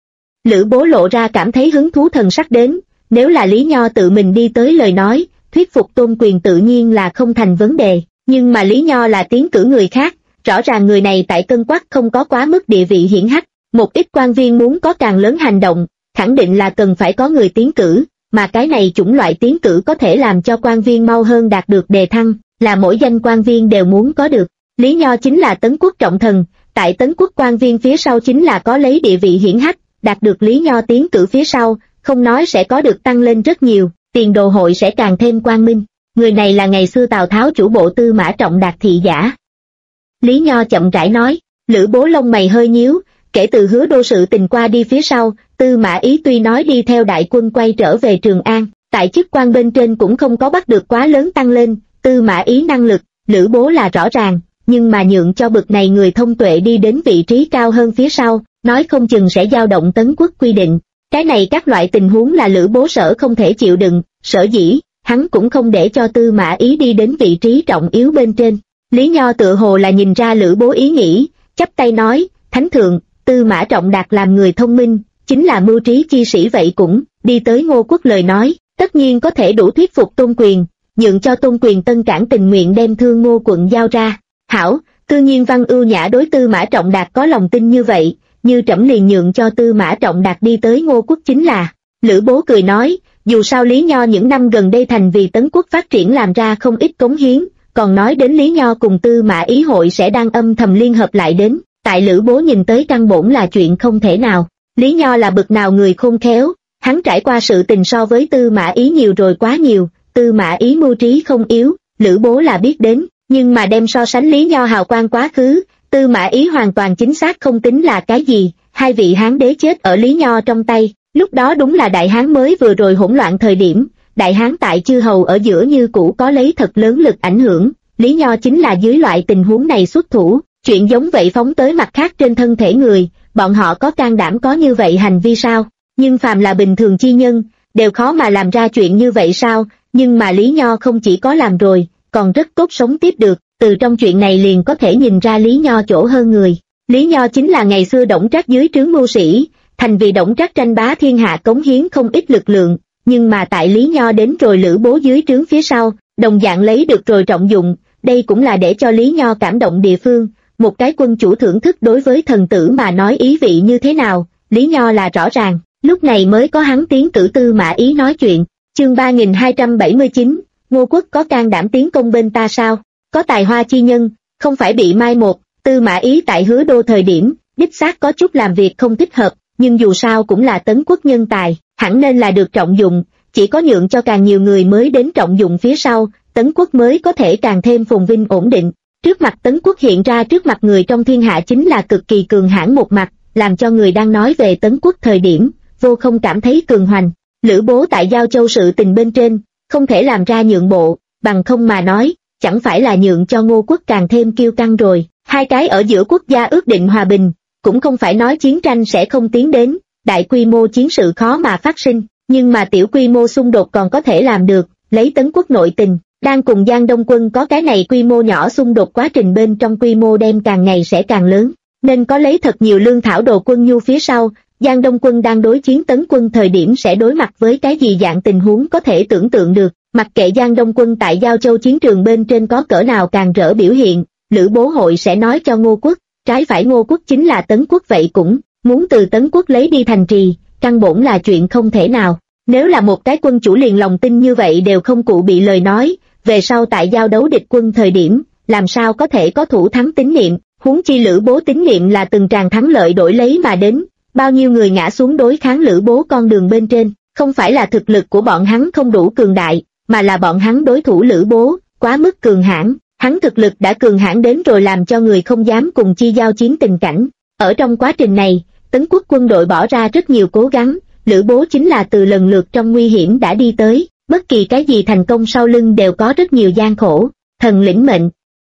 Lữ Bố lộ ra cảm thấy hứng thú thần sắc đến, nếu là Lý Nho tự mình đi tới lời nói, thuyết phục Tôn Quyền tự nhiên là không thành vấn đề, nhưng mà Lý Nho là tiến cử người khác, rõ ràng người này tại Cân Quắc không có quá mức địa vị hiển hách, một ít quan viên muốn có càng lớn hành động, khẳng định là cần phải có người tiến cử, mà cái này chủng loại tiến cử có thể làm cho quan viên mau hơn đạt được đề thăng, là mỗi danh quan viên đều muốn có được. Lý Nho chính là Tấn quốc trọng thần, tại Tấn quốc quan viên phía sau chính là có lấy địa vị hiển hách, đạt được Lý Nho tiến cử phía sau, không nói sẽ có được tăng lên rất nhiều, tiền đồ hội sẽ càng thêm quang minh. Người này là ngày xưa Tào Tháo chủ bộ Tư Mã Trọng Đạt thị giả. Lý Nho chậm rãi nói, Lữ Bố lông mày hơi nhíu, kể từ Hứa Đô sự tình qua đi phía sau, Tư Mã Ý tuy nói đi theo đại quân quay trở về Trường An, tại chức quan bên trên cũng không có bắt được quá lớn tăng lên, Tư Mã Ý năng lực, Lữ Bố là rõ ràng, nhưng mà nhượng cho bực này người thông tuệ đi đến vị trí cao hơn phía sau, nói không chừng sẽ dao động Tấn quốc quy định. Cái này các loại tình huống là Lữ Bố sở không thể chịu đựng, sở dĩ, hắn cũng không để cho Tư Mã Ý đi đến vị trí trọng yếu bên trên. Lý Nho tựa hồ là nhìn ra Lữ Bố ý nghĩ, chắp tay nói, Thánh thượng, Tư Mã Trọng Đạt làm người thông minh, chính là mưu trí chi sĩ vậy cũng, đi tới Ngô quốc lời nói, tất nhiên có thể đủ thuyết phục Tôn Quyền, nhượng cho Tôn Quyền Tân Cảng tình nguyện đem Thương Ngô quận giao ra. Hảo, tự nhiên Văn Ưu Nhã đối Tư Mã Trọng Đạt có lòng tin như vậy, như trẫm liền nhượng cho Tư Mã Trọng Đạt đi tới Ngô quốc chính là. Lữ Bố cười nói, dù sao Lý Nho những năm gần đây thành vì Tấn quốc phát triển làm ra không ít cống hiến, còn nói đến Lý Nho cùng Tư Mã Ý hội sẽ đang âm thầm liên hợp lại đến, tại Lữ Bố nhìn tới căn bổn là chuyện không thể nào. Lý Nho là bực nào người khôn khéo, hắn trải qua sự tình so với Tư Mã Ý nhiều rồi quá nhiều, Tư Mã Ý mưu trí không yếu, Lữ Bố là biết đến, nhưng mà đem so sánh Lý Nho hào quang quá khứ, Tư Mã Ý hoàn toàn chính xác không tính là cái gì, hai vị Hán đế chết ở Lý Nho trong tay, lúc đó đúng là Đại Hán mới vừa rồi hỗn loạn thời điểm, Đại Hán tại chư hầu ở giữa như cũ có lấy thật lớn lực ảnh hưởng, Lý Nho chính là dưới loại tình huống này xuất thủ, chuyện giống vậy phóng tới mặt khác trên thân thể người, bọn họ có can đảm có như vậy hành vi sao, nhưng phàm là bình thường chi nhân, đều khó mà làm ra chuyện như vậy sao, nhưng mà Lý Nho không chỉ có làm rồi, còn rất tốt sống tiếp được, từ trong chuyện này liền có thể nhìn ra Lý Nho chỗ hơn người. Lý Nho chính là ngày xưa Đổng Trác dưới trướng mưu sĩ, thành vì Đổng Trác tranh bá thiên hạ cống hiến không ít lực lượng, nhưng mà tại Lý Nho đến rồi Lữ Bố dưới trướng phía sau, đồng dạng lấy được rồi trọng dụng, đây cũng là để cho Lý Nho cảm động địa phương, một cái quân chủ thưởng thức đối với thần tử mà nói ý vị như thế nào, Lý Nho là rõ ràng, lúc này mới có hắn tiến cử Tư Mã Ý nói chuyện. Chương 3279, Ngô quốc có can đảm tiến công bên ta sao? Có tài hoa chi nhân, không phải bị mai một, Tư Mã Ý tại Hứa Đô thời điểm, đích xác có chút làm việc không thích hợp, nhưng dù sao cũng là Tấn quốc nhân tài, hẳn nên là được trọng dụng, chỉ có nhượng cho càng nhiều người mới đến trọng dụng phía sau, Tấn quốc mới có thể càng thêm phồn vinh ổn định. Trước mặt Tấn quốc hiện ra trước mặt người trong thiên hạ chính là cực kỳ cường hãn một mặt, làm cho người đang nói về Tấn quốc thời điểm, vô không cảm thấy cường hoành. Lữ Bố tại Giao Châu sự tình bên trên, không thể làm ra nhượng bộ, bằng không mà nói, chẳng phải là nhượng cho Ngô quốc càng thêm kiêu căng rồi. Hai cái ở giữa quốc gia ước định hòa bình, cũng không phải nói chiến tranh sẽ không tiến đến, đại quy mô chiến sự khó mà phát sinh, nhưng mà tiểu quy mô xung đột còn có thể làm được, lấy Tấn quốc nội tình, đang cùng Giang Đông quân có cái này quy mô nhỏ xung đột quá trình bên trong quy mô đem càng ngày sẽ càng lớn, nên có lấy thật nhiều lương thảo đồ quân nhu phía sau, Giang Đông quân đang đối chiến Tấn quân thời điểm sẽ đối mặt với cái gì dạng tình huống có thể tưởng tượng được. Mặc kệ Giang Đông quân tại Giao Châu chiến trường bên trên có cỡ nào càng rỡ biểu hiện, Lữ Bố hội sẽ nói cho Ngô Quốc, trái phải Ngô Quốc chính là Tấn quốc vậy cũng muốn từ Tấn quốc lấy đi thành trì, căn bổn là chuyện không thể nào. Nếu là một cái quân chủ liền lòng tin như vậy đều không cụ bị lời nói, về sau tại giao đấu địch quân thời điểm, làm sao có thể có thủ thắng tín niệm, huống chi Lữ Bố tín niệm là từng tràng thắng lợi đổi lấy mà đến, bao nhiêu người ngã xuống đối kháng Lữ Bố con đường bên trên, không phải là thực lực của bọn hắn không đủ cường đại, mà là bọn hắn đối thủ Lữ Bố quá mức cường hãn, hắn thực lực đã cường hãn đến rồi làm cho người không dám cùng chi giao chiến tình cảnh. Ở trong quá trình này, Tấn quốc quân đội bỏ ra rất nhiều cố gắng, Lữ Bố chính là từ lần lượt trong nguy hiểm đã đi tới, bất kỳ cái gì thành công sau lưng đều có rất nhiều gian khổ, thần lĩnh mệnh.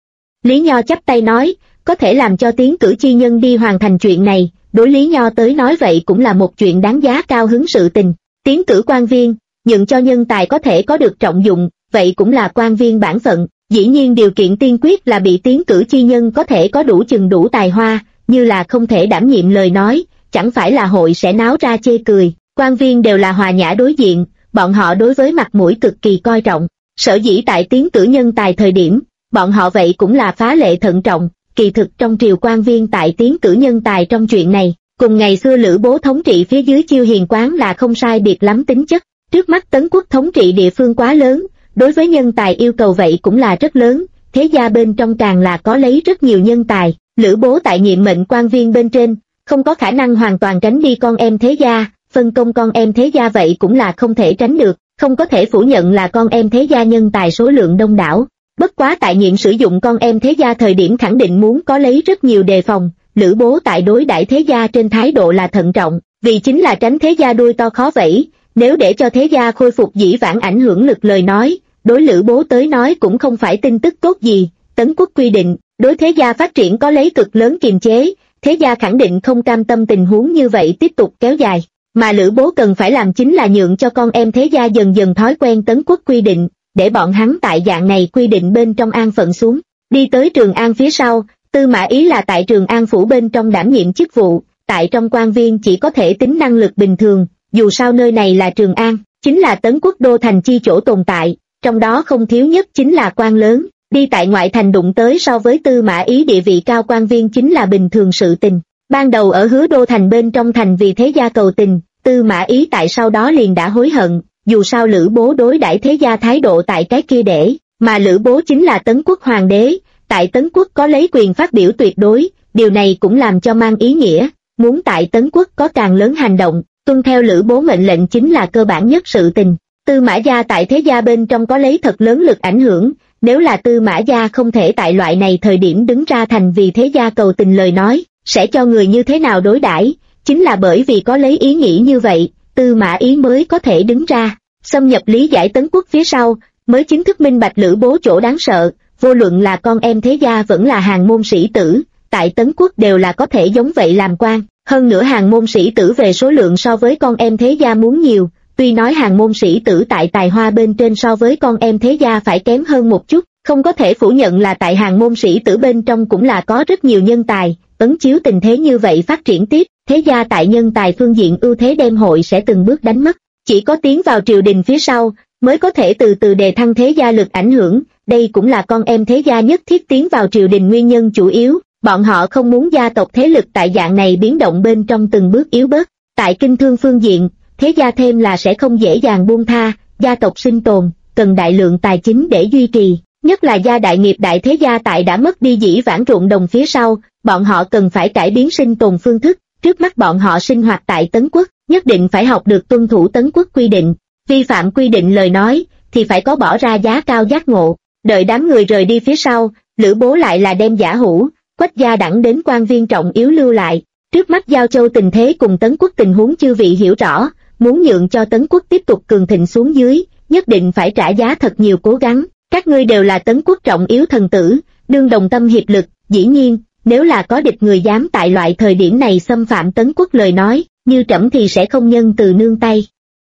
Lý Nho chắp tay nói, có thể làm cho tiến cử chi nhân đi hoàn thành chuyện này, đối Lý Nho tới nói vậy cũng là một chuyện đáng giá cao hứng sự tình. Tiến cử quan viên, nhận cho nhân tài có thể có được trọng dụng, vậy cũng là quan viên bản phận, dĩ nhiên điều kiện tiên quyết là bị tiến cử chi nhân có thể có đủ chừng đủ tài hoa, như là không thể đảm nhiệm lời nói, chẳng phải là hội sẽ náo ra chê cười. Quan viên đều là hòa nhã đối diện, bọn họ đối với mặt mũi cực kỳ coi trọng, sở dĩ tại tiến cử nhân tài thời điểm, bọn họ vậy cũng là phá lệ thận trọng. Kỳ thực trong triều quan viên tại tiến cử nhân tài trong chuyện này, cùng ngày xưa Lữ Bố thống trị phía dưới Chiêu Hiền quán là không sai biệt lắm tính chất. Trước mắt Tấn quốc thống trị địa phương quá lớn, đối với nhân tài yêu cầu vậy cũng là rất lớn, thế gia bên trong càng là có lấy rất nhiều nhân tài. Lữ Bố tại nhiệm mệnh quan viên bên trên, không có khả năng hoàn toàn tránh đi con em thế gia, phân công con em thế gia vậy cũng là không thể tránh được, không có thể phủ nhận là con em thế gia nhân tài số lượng đông đảo. Bất quá tại nhiệm sử dụng con em thế gia thời điểm khẳng định muốn có lấy rất nhiều đề phòng, Lữ Bố tại đối đãi thế gia trên thái độ là thận trọng, vì chính là tránh thế gia đuôi to khó vẫy, nếu để cho thế gia khôi phục dĩ vãng ảnh hưởng lực lời nói, đối Lữ Bố tới nói cũng không phải tin tức tốt gì. Tấn quốc quy định, đối thế gia phát triển có lấy cực lớn kiềm chế, thế gia khẳng định không cam tâm tình huống như vậy tiếp tục kéo dài, mà Lữ Bố cần phải làm chính là nhượng cho con em thế gia dần dần thói quen Tấn quốc quy định, để bọn hắn tại dạng này quy định bên trong an phận xuống. Đi tới Trường An phía sau, Tư Mã Ý là tại Trường An phủ bên trong đảm nhiệm chức vụ, tại trong quan viên chỉ có thể tính năng lực bình thường, dù sao nơi này là Trường An, chính là Tấn quốc đô thành chi chỗ tồn tại, trong đó không thiếu nhất chính là quan lớn, đi tại ngoại thành đụng tới so với Tư Mã Ý địa vị cao quan viên chính là bình thường sự tình. Ban đầu ở Hứa Đô thành bên trong thành vì thế gia cầu tình, Tư Mã Ý tại sau đó liền đã hối hận, dù sao Lữ Bố đối đãi thế gia thái độ tại cái kia để, mà Lữ Bố chính là Tấn quốc hoàng đế, tại Tấn quốc có lấy quyền phát biểu tuyệt đối, điều này cũng làm cho mang ý nghĩa, muốn tại Tấn quốc có càng lớn hành động, tuân theo Lữ Bố mệnh lệnh chính là cơ bản nhất sự tình. Tư Mã gia tại thế gia bên trong có lấy thật lớn lực ảnh hưởng, nếu là Tư Mã gia không thể tại loại này thời điểm đứng ra thành vì thế gia cầu tình lời nói, sẽ cho người như thế nào đối đãi, chính là bởi vì có lấy ý nghĩ như vậy, Tư Mã Ý mới có thể đứng ra, xâm nhập lý giải Tấn quốc phía sau, mới chính thức minh bạch Lữ Bố chỗ đáng sợ, vô luận là con em thế gia vẫn là hàng môn sĩ tử, tại Tấn quốc đều là có thể giống vậy làm quan, hơn nữa hàng môn sĩ tử về số lượng so với con em thế gia muốn nhiều, tuy nói hàng môn sĩ tử tại tài hoa bên trên so với con em thế gia phải kém hơn một chút, không có thể phủ nhận là tại hàng môn sĩ tử bên trong cũng là có rất nhiều nhân tài, ấn chiếu tình thế như vậy phát triển tiếp, thế gia tại nhân tài phương diện ưu thế đem hội sẽ từng bước đánh mất, chỉ có tiến vào triều đình phía sau, mới có thể từ từ đề thăng thế gia lực ảnh hưởng, đây cũng là con em thế gia nhất thiết tiến vào triều đình nguyên nhân chủ yếu, bọn họ không muốn gia tộc thế lực tại dạng này biến động bên trong từng bước yếu bớt, tại kinh thương phương diện, thế gia thêm là sẽ không dễ dàng buông tha, gia tộc sinh tồn, cần đại lượng tài chính để duy trì, nhất là gia đại nghiệp đại thế gia tại đã mất đi dĩ vãng ruộng đồng phía sau, bọn họ cần phải cải biến sinh tồn phương thức, trước mắt bọn họ sinh hoạt tại Tấn quốc, nhất định phải học được tuân thủ Tấn quốc quy định, vi phạm quy định lời nói, thì phải có bỏ ra giá cao giác ngộ, đợi đám người rời đi phía sau, Lữ Bố lại là đem Giả Hữu, Quách gia đẳng đến quan viên trọng yếu lưu lại, trước mắt Giao Châu tình thế cùng Tấn quốc tình huống chư vị hiểu rõ, muốn nhượng cho Tấn quốc tiếp tục cường thịnh xuống dưới, nhất định phải trả giá thật nhiều cố gắng, các ngươi đều là Tấn quốc trọng yếu thần tử, đương đồng tâm hiệp lực, dĩ nhiên, nếu là có địch người dám tại loại thời điểm này xâm phạm Tấn quốc lời nói, như trẫm thì sẽ không nhân từ nương tay.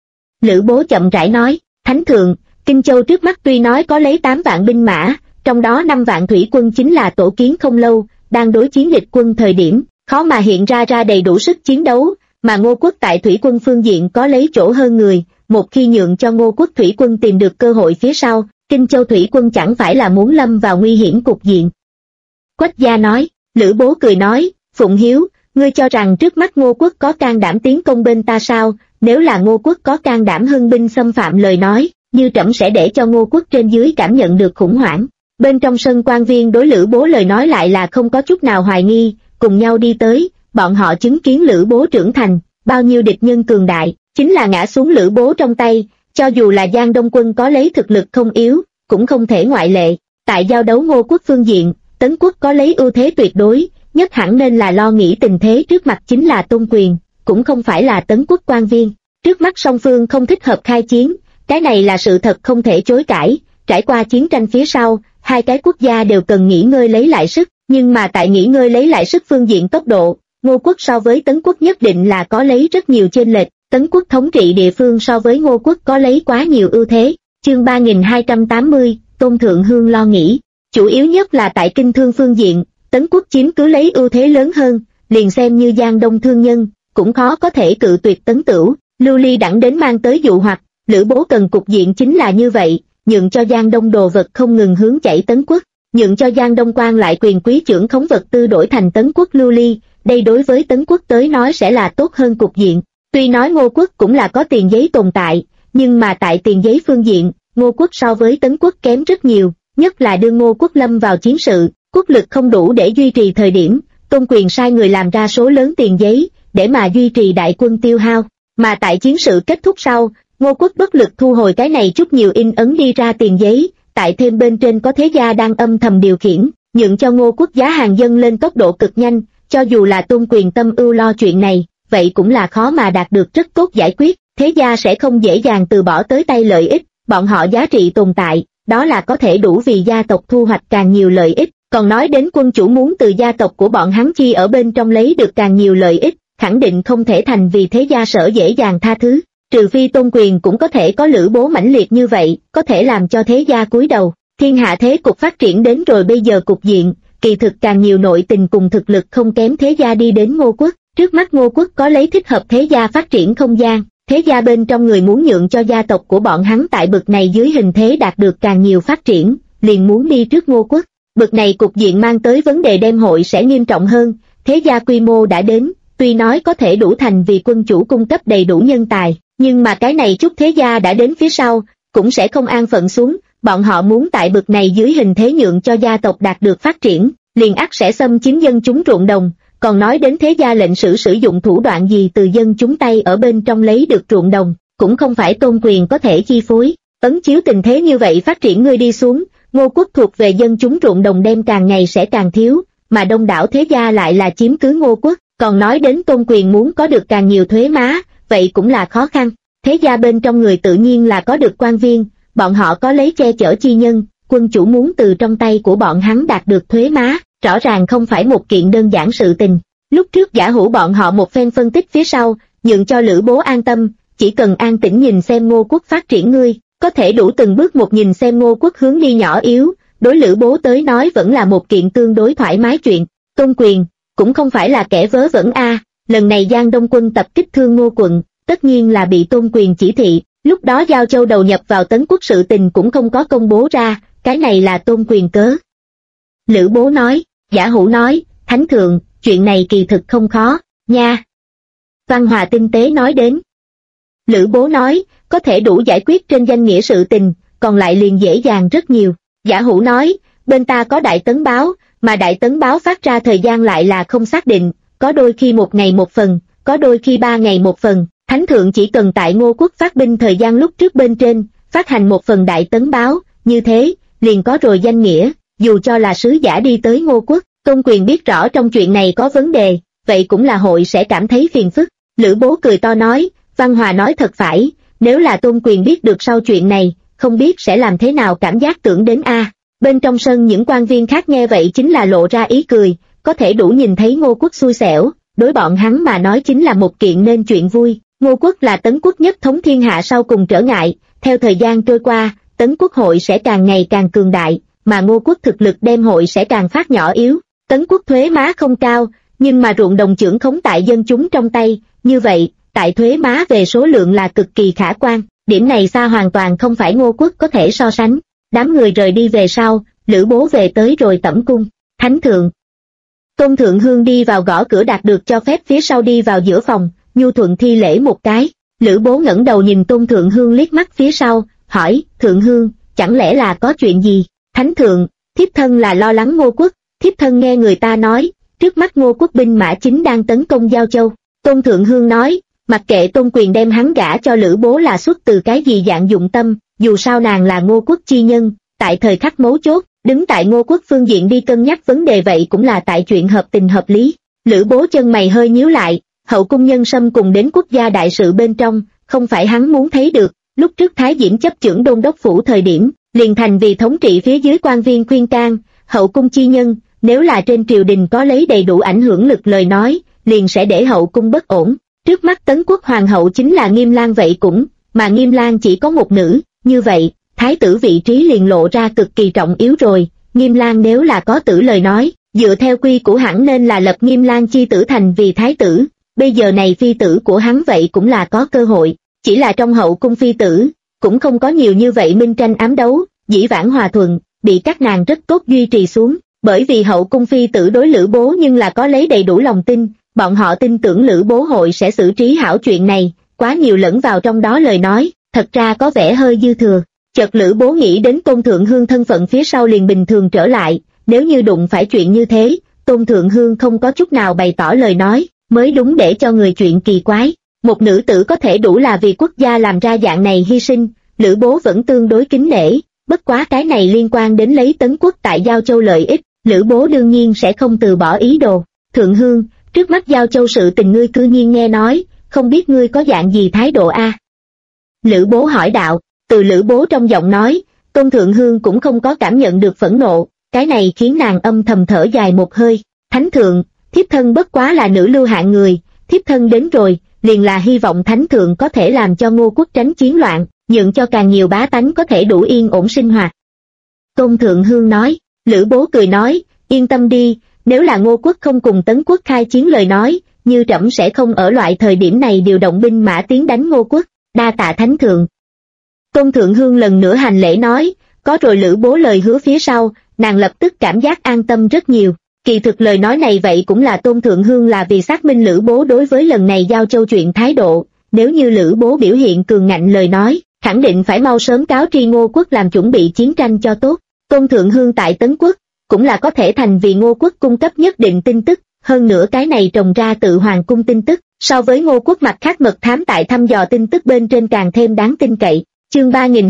Lữ Bố chậm rãi nói, Thánh thượng, Kinh Châu trước mắt tuy nói có lấy 8 vạn binh mã, trong đó 5 vạn thủy quân chính là tổ kiến không lâu, đang đối chiến địch quân thời điểm, khó mà hiện ra đầy đủ sức chiến đấu, mà Ngô quốc tại thủy quân phương diện có lấy chỗ hơn người, một khi nhượng cho Ngô quốc thủy quân tìm được cơ hội phía sau, Kinh Châu thủy quân chẳng phải là muốn lâm vào nguy hiểm cục diện. Quách gia nói. Lữ Bố cười nói, Phụng Hiếu, ngươi cho rằng trước mắt Ngô quốc có can đảm tiến công bên ta sao? Nếu là Ngô quốc có can đảm hưng binh xâm phạm lời nói, như trẫm sẽ để cho Ngô quốc trên dưới cảm nhận được khủng hoảng. Bên trong sân quan viên đối Lữ Bố lời nói lại là không có chút nào hoài nghi, cùng nhau đi tới, bọn họ chứng kiến Lữ Bố trưởng thành, bao nhiêu địch nhân cường đại, chính là ngã xuống Lữ Bố trong tay, cho dù là Giang Đông quân có lấy thực lực không yếu, cũng không thể ngoại lệ. Tại giao đấu Ngô quốc phương diện, Tấn quốc có lấy ưu thế tuyệt đối, nhất hẳn nên là lo nghĩ tình thế trước mặt chính là Tôn Quyền, cũng không phải là Tấn quốc quan viên. Trước mắt song phương không thích hợp khai chiến, cái này là sự thật không thể chối cãi. Trải qua chiến tranh phía sau, hai cái quốc gia đều cần nghỉ ngơi lấy lại sức, nhưng mà tại nghỉ ngơi lấy lại sức phương diện tốc độ, Ngô quốc so với Tấn quốc nhất định là có lấy rất nhiều chênh lệch. Tấn quốc thống trị địa phương so với Ngô quốc có lấy quá nhiều ưu thế. Chương 3280, Tôn Thượng Hương lo nghĩ. Chủ yếu nhất là tại kinh thương phương diện, Tấn quốc chiếm cứ lấy ưu thế lớn hơn, liền xem như Giang Đông thương nhân, cũng khó có thể cự tuyệt Tấn Tửu, Lưu Ly đẳng đến mang tới dụ hoặc. Lữ Bố cần cục diện chính là như vậy, nhượng cho Giang Đông đồ vật không ngừng hướng chảy Tấn quốc, nhượng cho Giang Đông quan lại quyền quý trưởng khống vật tư đổi thành Tấn quốc lưu ly, đây đối với Tấn quốc tới nói sẽ là tốt hơn cục diện. Tuy nói Ngô quốc cũng là có tiền giấy tồn tại, nhưng mà tại tiền giấy phương diện, Ngô quốc so với Tấn quốc kém rất nhiều, nhất là đương Ngô quốc lâm vào chiến sự, quốc lực không đủ để duy trì thời điểm, Tôn Quyền sai người làm ra số lớn tiền giấy, để mà duy trì đại quân tiêu hao, mà tại chiến sự kết thúc sau, Ngô quốc bất lực thu hồi cái này chút nhiều in ấn đi ra tiền giấy, tại thêm bên trên có thế gia đang âm thầm điều khiển, nhượng cho Ngô quốc giá hàng dâng lên tốc độ cực nhanh, cho dù là Tôn Quyền tâm ưu lo chuyện này, vậy cũng là khó mà đạt được rất tốt giải quyết, thế gia sẽ không dễ dàng từ bỏ tới tay lợi ích, bọn họ giá trị tồn tại, đó là có thể đủ vì gia tộc thu hoạch càng nhiều lợi ích, còn nói đến quân chủ muốn từ gia tộc của bọn hắn chi ở bên trong lấy được càng nhiều lợi ích, khẳng định không thể thành vì thế gia sở dễ dàng tha thứ, trừ phi Tôn Quyền cũng có thể có Lữ Bố mãnh liệt như vậy, có thể làm cho thế gia cúi đầu. Thiên hạ thế cục phát triển đến rồi bây giờ cục diện, kỳ thực càng nhiều nội tình cùng thực lực không kém thế gia đi đến Ngô quốc, trước mắt Ngô quốc có lấy thích hợp thế gia phát triển không gian, thế gia bên trong người muốn nhượng cho gia tộc của bọn hắn tại bực này dưới hình thế đạt được càng nhiều phát triển, liền muốn đi trước Ngô quốc. Bực này cục diện mang tới vấn đề đem hội sẽ nghiêm trọng hơn, thế gia quy mô đã đến, tuy nói có thể đủ thành vì quân chủ cung cấp đầy đủ nhân tài, nhưng mà cái này chút thế gia đã đến phía sau, cũng sẽ không an phận xuống, bọn họ muốn tại bực này dưới hình thế nhượng cho gia tộc đạt được phát triển, liền ắt sẽ xâm chiếm dân chúng ruộng đồng, còn nói đến thế gia lệnh sử dụng thủ đoạn gì từ dân chúng tay ở bên trong lấy được ruộng đồng, cũng không phải Tôn Quyền có thể chi phối, ấn chiếu tình thế như vậy phát triển ngươi đi xuống, Ngô quốc thuộc về dân chúng ruộng đồng đem càng ngày sẽ càng thiếu, mà đông đảo thế gia lại là chiếm cứ Ngô quốc, còn nói đến Tôn Quyền muốn có được càng nhiều thuế má, vậy cũng là khó khăn, thế gia bên trong người tự nhiên là có được quan viên, bọn họ có lấy che chở chi nhân, quân chủ muốn từ trong tay của bọn hắn đạt được thuế má, rõ ràng không phải một kiện đơn giản sự tình. Lúc trước Giả Hữu bọn họ một phen phân tích phía sau, nhượng cho Lữ Bố an tâm, chỉ cần an tĩnh nhìn xem Ngô quốc phát triển ngươi, có thể đủ từng bước một nhìn xem Ngô quốc hướng đi nhỏ yếu, đối Lữ Bố tới nói vẫn là một kiện tương đối thoải mái chuyện. Tôn Quyền cũng không phải là kẻ vớ vẩn a, lần này Giang Đông quân tập kích Thương Ngô quận, tất nhiên là bị Tôn Quyền chỉ thị, lúc đó Giao Châu đầu nhập vào Tấn quốc sự tình cũng không có công bố ra, cái này là Tôn Quyền cớ. Lữ Bố nói. Giả Hữu nói, Thánh Thượng, chuyện này kỳ thực không khó, nha. Văn Hòa tinh tế nói đến. Lữ Bố nói, có thể đủ giải quyết trên danh nghĩa sự tình, còn lại liền dễ dàng rất nhiều. Giả Hữu nói, bên ta có Đại Tấn báo, mà Đại Tấn báo phát ra thời gian lại là không xác định, có đôi khi 1 ngày 1 phần, có đôi khi 3 ngày 1 phần. Thánh Thượng chỉ cần tại Ngô quốc phát binh thời gian lúc trước bên trên, phát hành 1 phần Đại Tấn báo, như thế, liền có rồi danh nghĩa. Dù cho là sứ giả đi tới Ngô quốc, Tôn Quyền biết rõ trong chuyện này có vấn đề, vậy cũng là hội sẽ cảm thấy phiền phức. Lữ Bố cười to nói, Văn Hòa nói thật phải, nếu là Tôn Quyền biết được sau chuyện này, không biết sẽ làm thế nào cảm giác tưởng đến a. Bên trong sân những quan viên khác nghe vậy chính là lộ ra ý cười, có thể đủ nhìn thấy Ngô quốc xui xẻo, đối bọn hắn mà nói chính là một kiện nên chuyện vui. Ngô quốc là Tấn quốc nhất thống thiên hạ sau cùng trở ngại, theo thời gian trôi qua, Tấn quốc hội sẽ càng ngày càng cường đại, mà Ngô quốc thực lực đem hội sẽ càng phát nhỏ yếu. Tấn quốc thuế má không cao, nhưng mà ruộng đồng trưởng khống tại dân chúng trong tay, như vậy, tại thuế má về số lượng là cực kỳ khả quan, điểm này xa hoàn toàn không phải Ngô Quốc có thể so sánh. Đám người rời đi về sau, Lữ Bố về tới rồi tẩm cung. Thánh thượng. Tôn Thượng Hương đi vào gõ cửa đạt được cho phép phía sau đi vào giữa phòng, nhu thuận thi lễ một cái. Lữ Bố ngẩng đầu nhìn Tôn Thượng Hương liếc mắt phía sau, hỏi, Thượng Hương, chẳng lẽ là có chuyện gì? Thánh thượng, thiếp thân là lo lắng Ngô Quốc, thiếp thân nghe người ta nói, trước mắt Ngô Quốc binh mã chính đang tấn công Giao Châu. Tôn Thượng Hương nói, mặc kệ Tôn Quyền đem hắn gả cho Lữ Bố là xuất từ cái gì dạng dụng tâm, dù sao nàng là Ngô Quốc chi nhân, tại thời khắc mấu chốt, đứng tại Ngô Quốc phương diện đi cân nhắc vấn đề vậy cũng là tại chuyện hợp tình hợp lý. Lữ Bố chân mày hơi nhíu lại, hậu cung nhân sâm cùng đến quốc gia đại sự bên trong, không phải hắn muốn thấy được, lúc trước Thái Diễm chấp chưởng đôn đốc phủ thời điểm, liền thành vì thống trị phía dưới quan viên khuyên can, hậu cung chi nhân, nếu là trên triều đình có lấy đầy đủ ảnh hưởng lực lời nói, liền sẽ để hậu cung bất ổn. Trước mắt Tấn Quốc hoàng hậu chính là Nghiêm Lang vậy cũng, mà Nghiêm Lang chỉ có một nữ, như vậy, thái tử vị trí liền lộ ra cực kỳ trọng yếu rồi. Nghiêm Lang nếu là có tử lời nói, dựa theo quy củ hẳn nên là lập Nghiêm Lang chi tử thành vì thái tử, bây giờ này phi tử của hắn vậy cũng là có cơ hội, chỉ là trong hậu cung phi tử, cũng không có nhiều như vậy minh tranh ám đấu, dĩ vãng hòa thuận, bị các nàng rất tốt duy trì xuống, bởi vì hậu cung phi tử đối Lữ Bố nhưng là có lấy đầy đủ lòng tin, bọn họ tin tưởng Lữ Bố hội sẽ xử trí hảo chuyện này, quá nhiều lẫn vào trong đó lời nói, thật ra có vẻ hơi dư thừa. Chợt Lữ Bố nghĩ đến Tôn Thượng Hương thân phận phía sau liền bình thường trở lại, nếu như đụng phải chuyện như thế, Tôn Thượng Hương không có chút nào bày tỏ lời nói, mới đúng để cho người chuyện kỳ quái. Một nữ tử có thể đủ là vì quốc gia làm ra dạng này hy sinh, Lữ Bố vẫn tương đối kính nể, bất quá cái này liên quan đến lấy Tấn Quốc tại Giao Châu lợi ích, Lữ Bố đương nhiên sẽ không từ bỏ ý đồ. Thượng Hương, trước mắt Giao Châu sự tình ngươi cư nhiên nghe nói, không biết ngươi có dạng gì thái độ a? Lữ Bố hỏi đạo. Từ Lữ Bố trong giọng nói, Tôn Thượng Hương cũng không có cảm nhận được phẫn nộ, cái này khiến nàng âm thầm thở dài một hơi. Thánh thượng, thiếp thân bất quá là nữ lưu hạng người, thiếp thân đến rồi, liền là hy vọng thánh thượng có thể làm cho Ngô Quốc tránh chiến loạn, nhượng cho càng nhiều bá tánh có thể đủ yên ổn sinh hoạt. Tôn Thượng Hương nói. Lữ Bố cười nói, yên tâm đi, nếu là Ngô Quốc không cùng Tấn Quốc khai chiến lời nói, như trẫm sẽ không ở loại thời điểm này điều động binh mã tiến đánh Ngô Quốc, đa tạ thánh thượng. Tôn Thượng Hương lần nữa hành lễ nói, có rồi Lữ Bố lời hứa phía sau, nàng lập tức cảm giác an tâm rất nhiều. Kỳ thực lời nói này vậy cũng là Tôn Thượng Hương là vì xác minh Lữ Bố đối với lần này Giao Châu chuyện thái độ, nếu như Lữ Bố biểu hiện cường ngạnh lời nói, khẳng định phải mau sớm cáo tri Ngô Quốc làm chuẩn bị chiến tranh cho tốt. Tôn Thượng Hương tại Tấn Quốc, cũng là có thể thành vì Ngô Quốc cung cấp nhất định tin tức, hơn nữa cái này trồng ra tự hoàng cung tin tức, so với Ngô Quốc mặt khác mật thám tại thăm dò tin tức bên trên càng thêm đáng tin cậy. Chương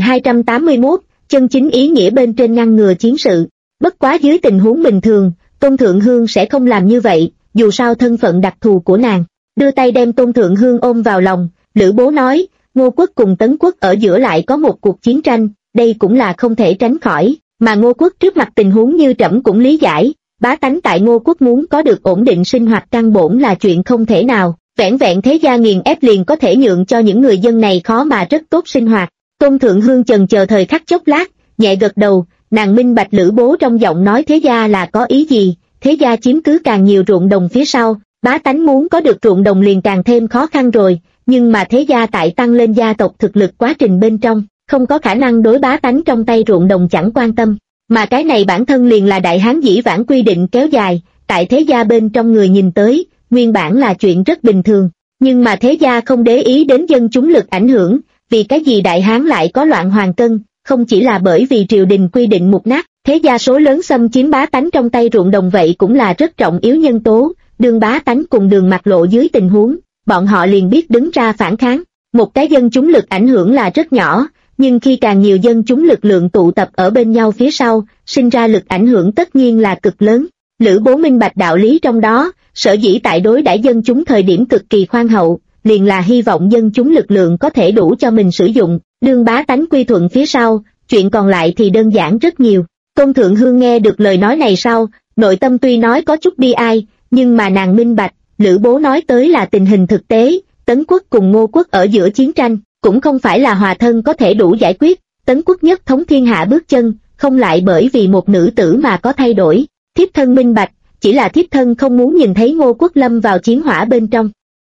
3281, chân chính ý nghĩa bên trên ngăn ngừa chiến sự. Bất quá dưới tình huống bình thường, Tôn Thượng Hương sẽ không làm như vậy, dù sao thân phận đặc thù của nàng. Đưa tay đem Tôn Thượng Hương ôm vào lòng, Lữ Bố nói, Ngô Quốc cùng Tấn Quốc ở giữa lại có một cuộc chiến tranh, đây cũng là không thể tránh khỏi, mà Ngô Quốc trước mặt tình huống như trẫm cũng lý giải, bá tánh tại Ngô Quốc muốn có được ổn định sinh hoạt căn bổn là chuyện không thể nào, vẻn vẹn thế gia nghiền ép liền có thể nhượng cho những người dân này khó mà rất tốt sinh hoạt. Tôn Thượng Hương chần chờ thời khắc chốc lát, nhẹ gật đầu, nàng minh bạch Lữ Bố trong giọng nói thế gia là có ý gì, thế gia chiếm cứ càng nhiều ruộng đồng phía sau, bá tánh muốn có được ruộng đồng liền càng thêm khó khăn rồi, nhưng mà thế gia tại tăng lên gia tộc thực lực quá trình bên trong, không có khả năng đối bá tánh trong tay ruộng đồng chẳng quan tâm, mà cái này bản thân liền là Đại Hán dĩ vãng quy định kéo dài, tại thế gia bên trong người nhìn tới, nguyên bản là chuyện rất bình thường, nhưng mà thế gia không để ý đến dân chúng lực ảnh hưởng, vì cái gì Đại Hán lại có loạn hoàng cân, không chỉ là bởi vì triều đình quy định mục nát, thế gia số lớn xâm chiếm bá tánh trong tay ruộng đồng vậy cũng là rất trọng yếu nhân tố, đương bá tánh cùng đường mặt lộ dưới tình huống, bọn họ liền biết đứng ra phản kháng, một cái dân chúng lực ảnh hưởng là rất nhỏ, nhưng khi càng nhiều dân chúng lực lượng tụ tập ở bên nhau phía sau, sinh ra lực ảnh hưởng tất nhiên là cực lớn. Lữ Bố minh bạch đạo lý trong đó, sở dĩ tại đối đãi dân chúng thời điểm cực kỳ khoan hậu, liền là hy vọng dân chúng lực lượng có thể đủ cho mình sử dụng, đương bá tánh quy thuận phía sau, chuyện còn lại thì đơn giản rất nhiều. Tôn Thượng Hương nghe được lời nói này sau, nội tâm tuy nói có chút bi ai, nhưng mà nàng minh bạch, Lữ Bố nói tới là tình hình thực tế, Tấn Quốc cùng Ngô Quốc ở giữa chiến tranh, cũng không phải là hòa thân có thể đủ giải quyết, Tấn Quốc nhất thống thiên hạ bước chân, không lại bởi vì một nữ tử mà có thay đổi. Thiếp thân minh bạch, chỉ là thiếp thân không muốn nhìn thấy Ngô Quốc lâm vào chiến hỏa bên trong.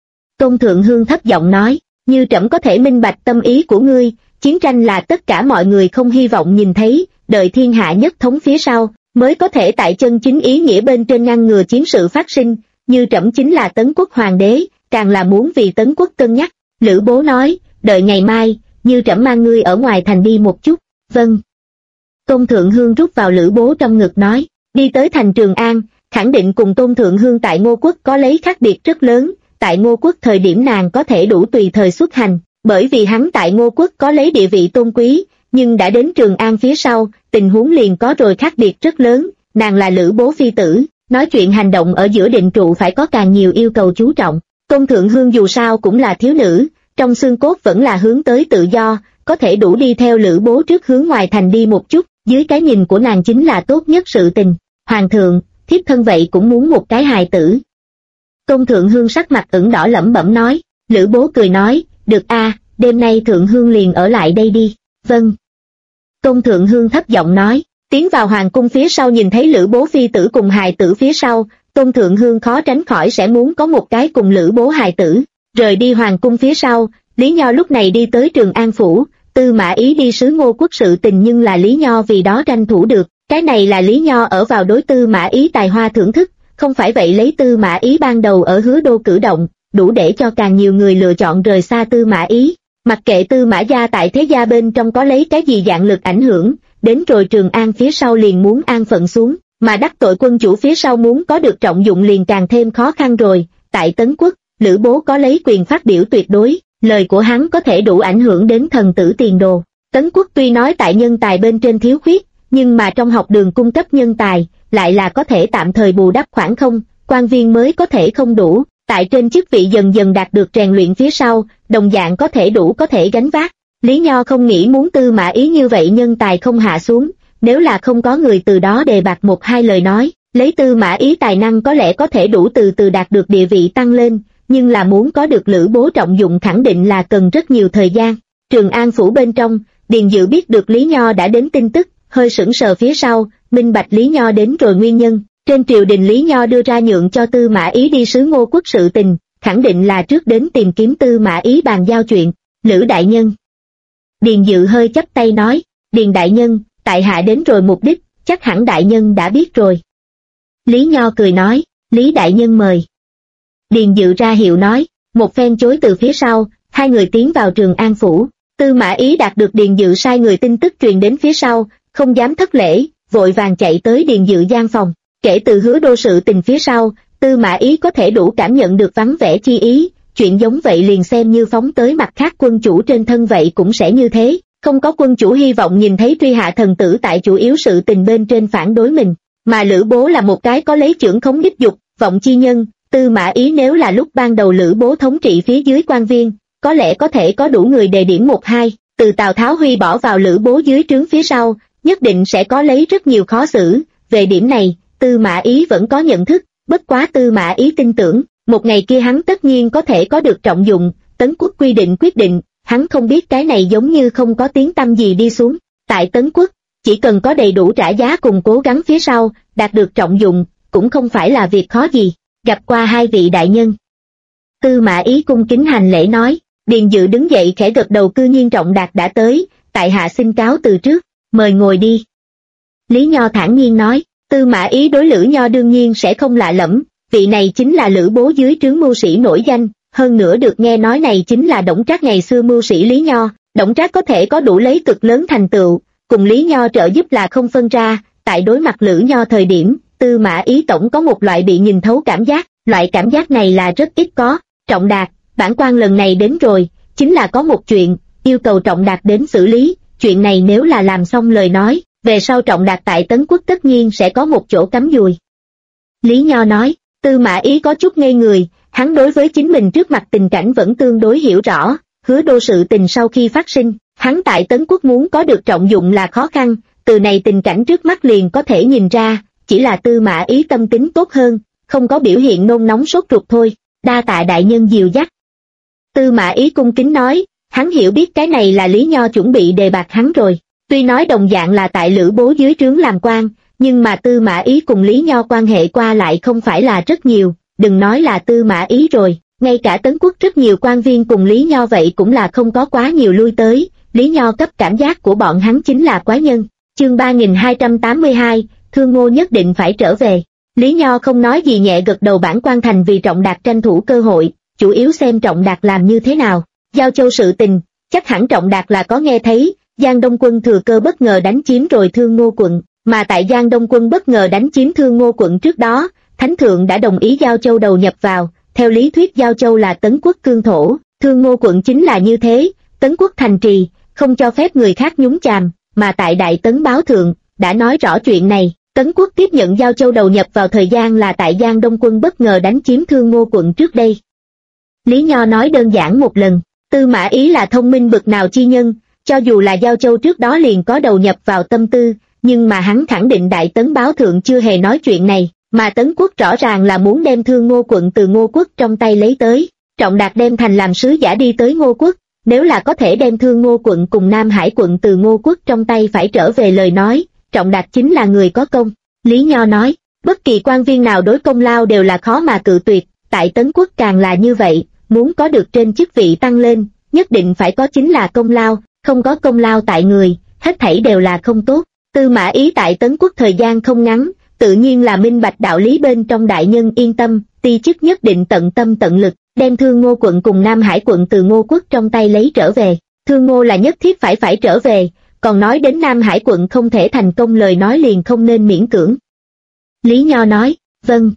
Tôn Thượng Hương thấp giọng nói, như trẫm có thể minh bạch tâm ý của ngươi, chiến tranh là tất cả mọi người không hy vọng nhìn thấy, đợi thiên hạ nhất thống phía sau, mới có thể tại chân chính ý nghĩa bên trên ngăn ngừa chiến sự phát sinh, như trẫm chính là Tấn Quốc hoàng đế, càng là muốn vì Tấn Quốc cân nhắc. Lữ Bố nói, đợi ngày mai, như trẫm mang ngươi ở ngoài thành đi một chút. Vâng. Tôn Thượng Hương rút vào Lữ Bố trong ngực nói, đi tới thành Trường An, khẳng định cùng Tôn Thượng Hương tại Ngô Quốc có lấy khác biệt rất lớn, tại Ngô Quốc thời điểm nàng có thể đủ tùy thời xuất hành, bởi vì hắn tại Ngô Quốc có lấy địa vị tôn quý, nhưng đã đến Trường An phía sau, tình huống liền có rồi khác biệt rất lớn, nàng là Lữ Bố phi tử, nói chuyện hành động ở giữa định trụ phải có càng nhiều yêu cầu chú trọng. Tôn Thượng Hương dù sao cũng là thiếu nữ, trong xương cốt vẫn là hướng tới tự do, có thể đủ đi theo Lữ Bố trước hướng ngoài thành đi một chút, dưới cái nhìn của nàng chính là tốt nhất sự tình. Hoàng thượng, thiếp thân vậy cũng muốn một cái hài tử. Tôn Thượng Hương sắc mặt ửng đỏ lẩm bẩm nói. Lữ Bố cười nói, được a, đêm nay Thượng Hương liền ở lại đây đi. Vâng. Tôn Thượng Hương thấp giọng nói, tiến vào hoàng cung phía sau nhìn thấy Lữ Bố phi tử cùng hài tử phía sau, Tôn Thượng Hương khó tránh khỏi sẽ muốn có một cái cùng Lữ Bố hài tử. Rời đi hoàng cung phía sau, Lý Nho lúc này đi tới Trường An phủ, Tư Mã Ý đi sứ Ngô Quốc sự tình nhưng là Lý Nho vì đó tranh thủ được, cái này là Lý Nho ở vào đối Tư Mã Ý tài hoa thưởng thức, không phải vậy lấy Tư Mã Ý ban đầu ở Hứa Đô cử động, đủ để cho càng nhiều người lựa chọn rời xa Tư Mã Ý. Mặc kệ Tư Mã gia tại thế gia bên trong có lấy cái gì dạng lực ảnh hưởng, đến rồi Trường An phía sau liền muốn an phận xuống, mà đắc tội quân chủ phía sau muốn có được trọng dụng liền càng thêm khó khăn rồi. Tại Tấn Quốc, Lữ Bố có lấy quyền phát biểu tuyệt đối, lời của hắn có thể đủ ảnh hưởng đến thần tử tiền đồ. Tấn Quốc tuy nói tại nhân tài bên trên thiếu khuyết, nhưng mà trong học đường cung cấp nhân tài, lại là có thể tạm thời bù đắp khoảng không, quan viên mới có thể không đủ, tại trên chức vị dần dần đạt được rèn luyện phía sau, đồng dạng có thể đủ có thể gánh vác. Lý Nho không nghĩ muốn Tư Mã Ý như vậy nhân tài không hạ xuống, nếu là không có người từ đó đề bạt một hai lời nói, lấy Tư Mã Ý tài năng có lẽ có thể đủ từ từ đạt được địa vị tăng lên, nhưng là muốn có được Lữ Bố trọng dụng khẳng định là cần rất nhiều thời gian. Trường An phủ bên trong, Điền Dự biết được Lý Nho đã đến tin tức, hơi sững sờ phía sau, minh bạch Lý Nho đến rồi nguyên nhân. Trên triều đình Lý Nho đưa ra nhượng cho Tư Mã Ý đi sứ Ngô Quốc sự tình, khẳng định là trước đến tìm kiếm Tư Mã Ý bàn giao chuyện. Lữ đại nhân. Điền Dự hơi chắp tay nói, Điền đại nhân, tại hạ đến rồi mục đích, chắc hẳn đại nhân đã biết rồi. Lý Nho cười nói, Lý đại nhân mời. Điền Dự ra hiệu nói, một phen chối từ phía sau, hai người tiến vào Trường An phủ. Tư Mã Ý đạt được Điền Dự sai người tin tức truyền đến phía sau, không dám thất lễ, vội vàng chạy tới Điền Dự gian phòng. Kể từ Hứa Đô sự tình phía sau, Tư Mã Ý có thể đủ cảm nhận được vắng vẻ chi ý, chuyện giống vậy liền xem như phóng tới mặt khác quân chủ trên thân vậy cũng sẽ như thế, không có quân chủ hy vọng nhìn thấy truy hạ thần tử tại chủ yếu sự tình bên trên phản đối mình, mà Lữ Bố là một cái có lấy chưởng khống đích dục, vọng chi nhân. Tư Mã Ý nếu là lúc ban đầu Lữ Bố thống trị phía dưới quan viên, có lẽ có thể có đủ người đề điểm một hai, từ Tào Tháo huy bỏ vào Lữ Bố dưới trướng phía sau, nhất định sẽ có lấy rất nhiều khó xử. Về điểm này, Tư Mã Ý vẫn có nhận thức, bất quá Tư Mã Ý tin tưởng, một ngày kia hắn tất nhiên có thể có được trọng dụng. Tấn Quốc quy định quyết định, hắn không biết cái này giống như không có tiếng tăm gì đi xuống. Tại Tấn Quốc, chỉ cần có đầy đủ trả giá cùng cố gắng phía sau, đạt được trọng dụng, cũng không phải là việc khó gì. Gặp qua hai vị đại nhân. Tư Mã Ý cung kính hành lễ nói. Điền Dự đứng dậy khẽ gật đầu, cư nhiên Trọng Đạt đã tới, tại hạ xin cáo từ trước, mời ngồi đi. Lý Nho thản nhiên nói. Tư Mã Ý đối Lữ Nho đương nhiên sẽ không lạ lẫm, vị này chính là Lữ Bố dưới trướng mưu sĩ nổi danh, hơn nữa được nghe nói này chính là Đổng Trác ngày xưa mưu sĩ Lý Nho. Đổng Trác có thể có đủ lấy cực lớn thành tựu, cùng Lý Nho trợ giúp là không phân ra. Tại đối mặt Lữ Nho thời điểm, Tư Mã Ý tổng có một loại bị nhìn thấu cảm giác, loại cảm giác này là rất ít có. Trọng Đạt, bản quan lần này đến rồi, chính là có một chuyện, yêu cầu Trọng Đạt đến xử lý, chuyện này nếu là làm xong lời nói, về sau Trọng Đạt tại Tấn Quốc tất nhiên sẽ có một chỗ cắm dùi. Lý Nho nói. Tư Mã Ý có chút ngây người, hắn đối với chính mình trước mặt tình cảnh vẫn tương đối hiểu rõ. Hứa Đô sự tình sau khi phát sinh, hắn tại Tấn Quốc muốn có được trọng dụng là khó khăn, từ này tình cảnh trước mắt liền có thể nhìn ra, chỉ là Tư Mã Ý tâm tính tốt hơn, không có biểu hiện nôn nóng sốt ruột thôi. Đa tạ đại nhân dìu dắt. Tư Mã Ý cung kính nói, hắn hiểu biết cái này là Lý Nho chuẩn bị đề bạt hắn rồi. Tuy nói đồng dạng là tại Lữ Bố dưới trướng làm quan, nhưng mà Tư Mã Ý cùng Lý Nho quan hệ qua lại không phải là rất nhiều, đừng nói là Tư Mã Ý rồi, ngay cả Tấn Quốc rất nhiều quan viên cùng Lý Nho vậy cũng là không có quá nhiều lui tới, Lý Nho cấp cảm giác của bọn hắn chính là quái nhân. Chương 3282, Thương Ngô nhất định phải trở về. Lý Nho không nói gì nhẹ gật đầu, bản quan thành vì Trọng Đạt tranh thủ cơ hội, chủ yếu xem Trọng Đạt làm như thế nào. Giao Châu sự tình, chắc hẳn Trọng Đạt là có nghe thấy, Giang Đông quân thừa cơ bất ngờ đánh chiếm rồi Thương Ngô quận, mà tại Giang Đông quân bất ngờ đánh chiếm Thương Ngô quận trước đó, Thánh Thượng đã đồng ý Giao Châu đầu nhập vào, theo lý thuyết Giao Châu là Tấn Quốc cương thổ, Thương Ngô quận chính là như thế, Tấn Quốc thành trì, không cho phép người khác nhúng chàm, mà tại Đại Tấn Báo Thượng, đã nói rõ chuyện này. Tấn Quốc tiếp nhận Giao Châu đầu nhập vào thời gian là tại Giang Đông quân bất ngờ đánh chiếm Thương Ngô quận trước đây. Lý Nho nói đơn giản một lần, Tư Mã Ý là thông minh bực nào chi nhân, cho dù là Giao Châu trước đó liền có đầu nhập vào tâm tư, nhưng mà hắn khẳng định Đại Tấn Báo Thượng chưa hề nói chuyện này, mà Tấn Quốc rõ ràng là muốn đem Thương Ngô quận từ Ngô Quốc trong tay lấy tới. Trọng Đạt đem thành làm sứ giả đi tới Ngô Quốc, nếu là có thể đem Thương Ngô quận cùng Nam Hải quận từ Ngô Quốc trong tay phải trở về lời nói, Trọng Đạt chính là người có công. Lý Nho nói, bất kỳ quan viên nào đối công lao đều là khó mà cự tuyệt, tại Tấn Quốc càng là như vậy, muốn có được trên chức vị tăng lên, nhất định phải có chính là công lao, không có công lao tại người, hết thảy đều là không tốt. Tư Mã Ý tại Tấn Quốc thời gian không ngắn, tự nhiên là minh bạch đạo lý bên trong, đại nhân yên tâm, ti chức nhất định tận tâm tận lực, đem Thương Ngô quận cùng Nam Hải quận từ Ngô Quốc trong tay lấy trở về. Thương Ngô là nhất thiết phải trở về, còn nói đến Nam Hải quận không thể thành công lời nói liền không nên miễn cưỡng. Lý Nho nói, vâng.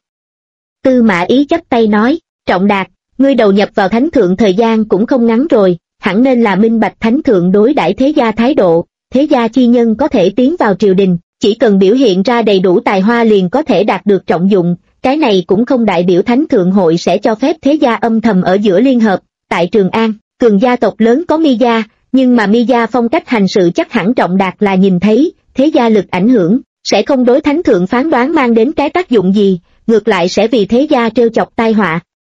Tư Mã Ý chắp tay nói, Trọng Đạt, ngươi đầu nhập vào Thánh Thượng thời gian cũng không ngắn rồi, hẳn nên là minh bạch Thánh Thượng đối đãi thế gia thái độ, thế gia chi nhân có thể tiến vào triều đình, chỉ cần biểu hiện ra đầy đủ tài hoa liền có thể đạt được trọng dụng, cái này cũng không đại biểu Thánh Thượng hội sẽ cho phép thế gia âm thầm ở giữa liên hợp. Tại Trường An, cường gia tộc lớn có Mi gia, nhưng mà Mi gia phong cách hành sự chắc hẳn Trọng Đạt là nhìn thấy, thế gia lực ảnh hưởng, sẽ không đối Thánh Thượng phán đoán mang đến cái tác dụng gì, ngược lại sẽ vì thế gia trêu chọc tai họa.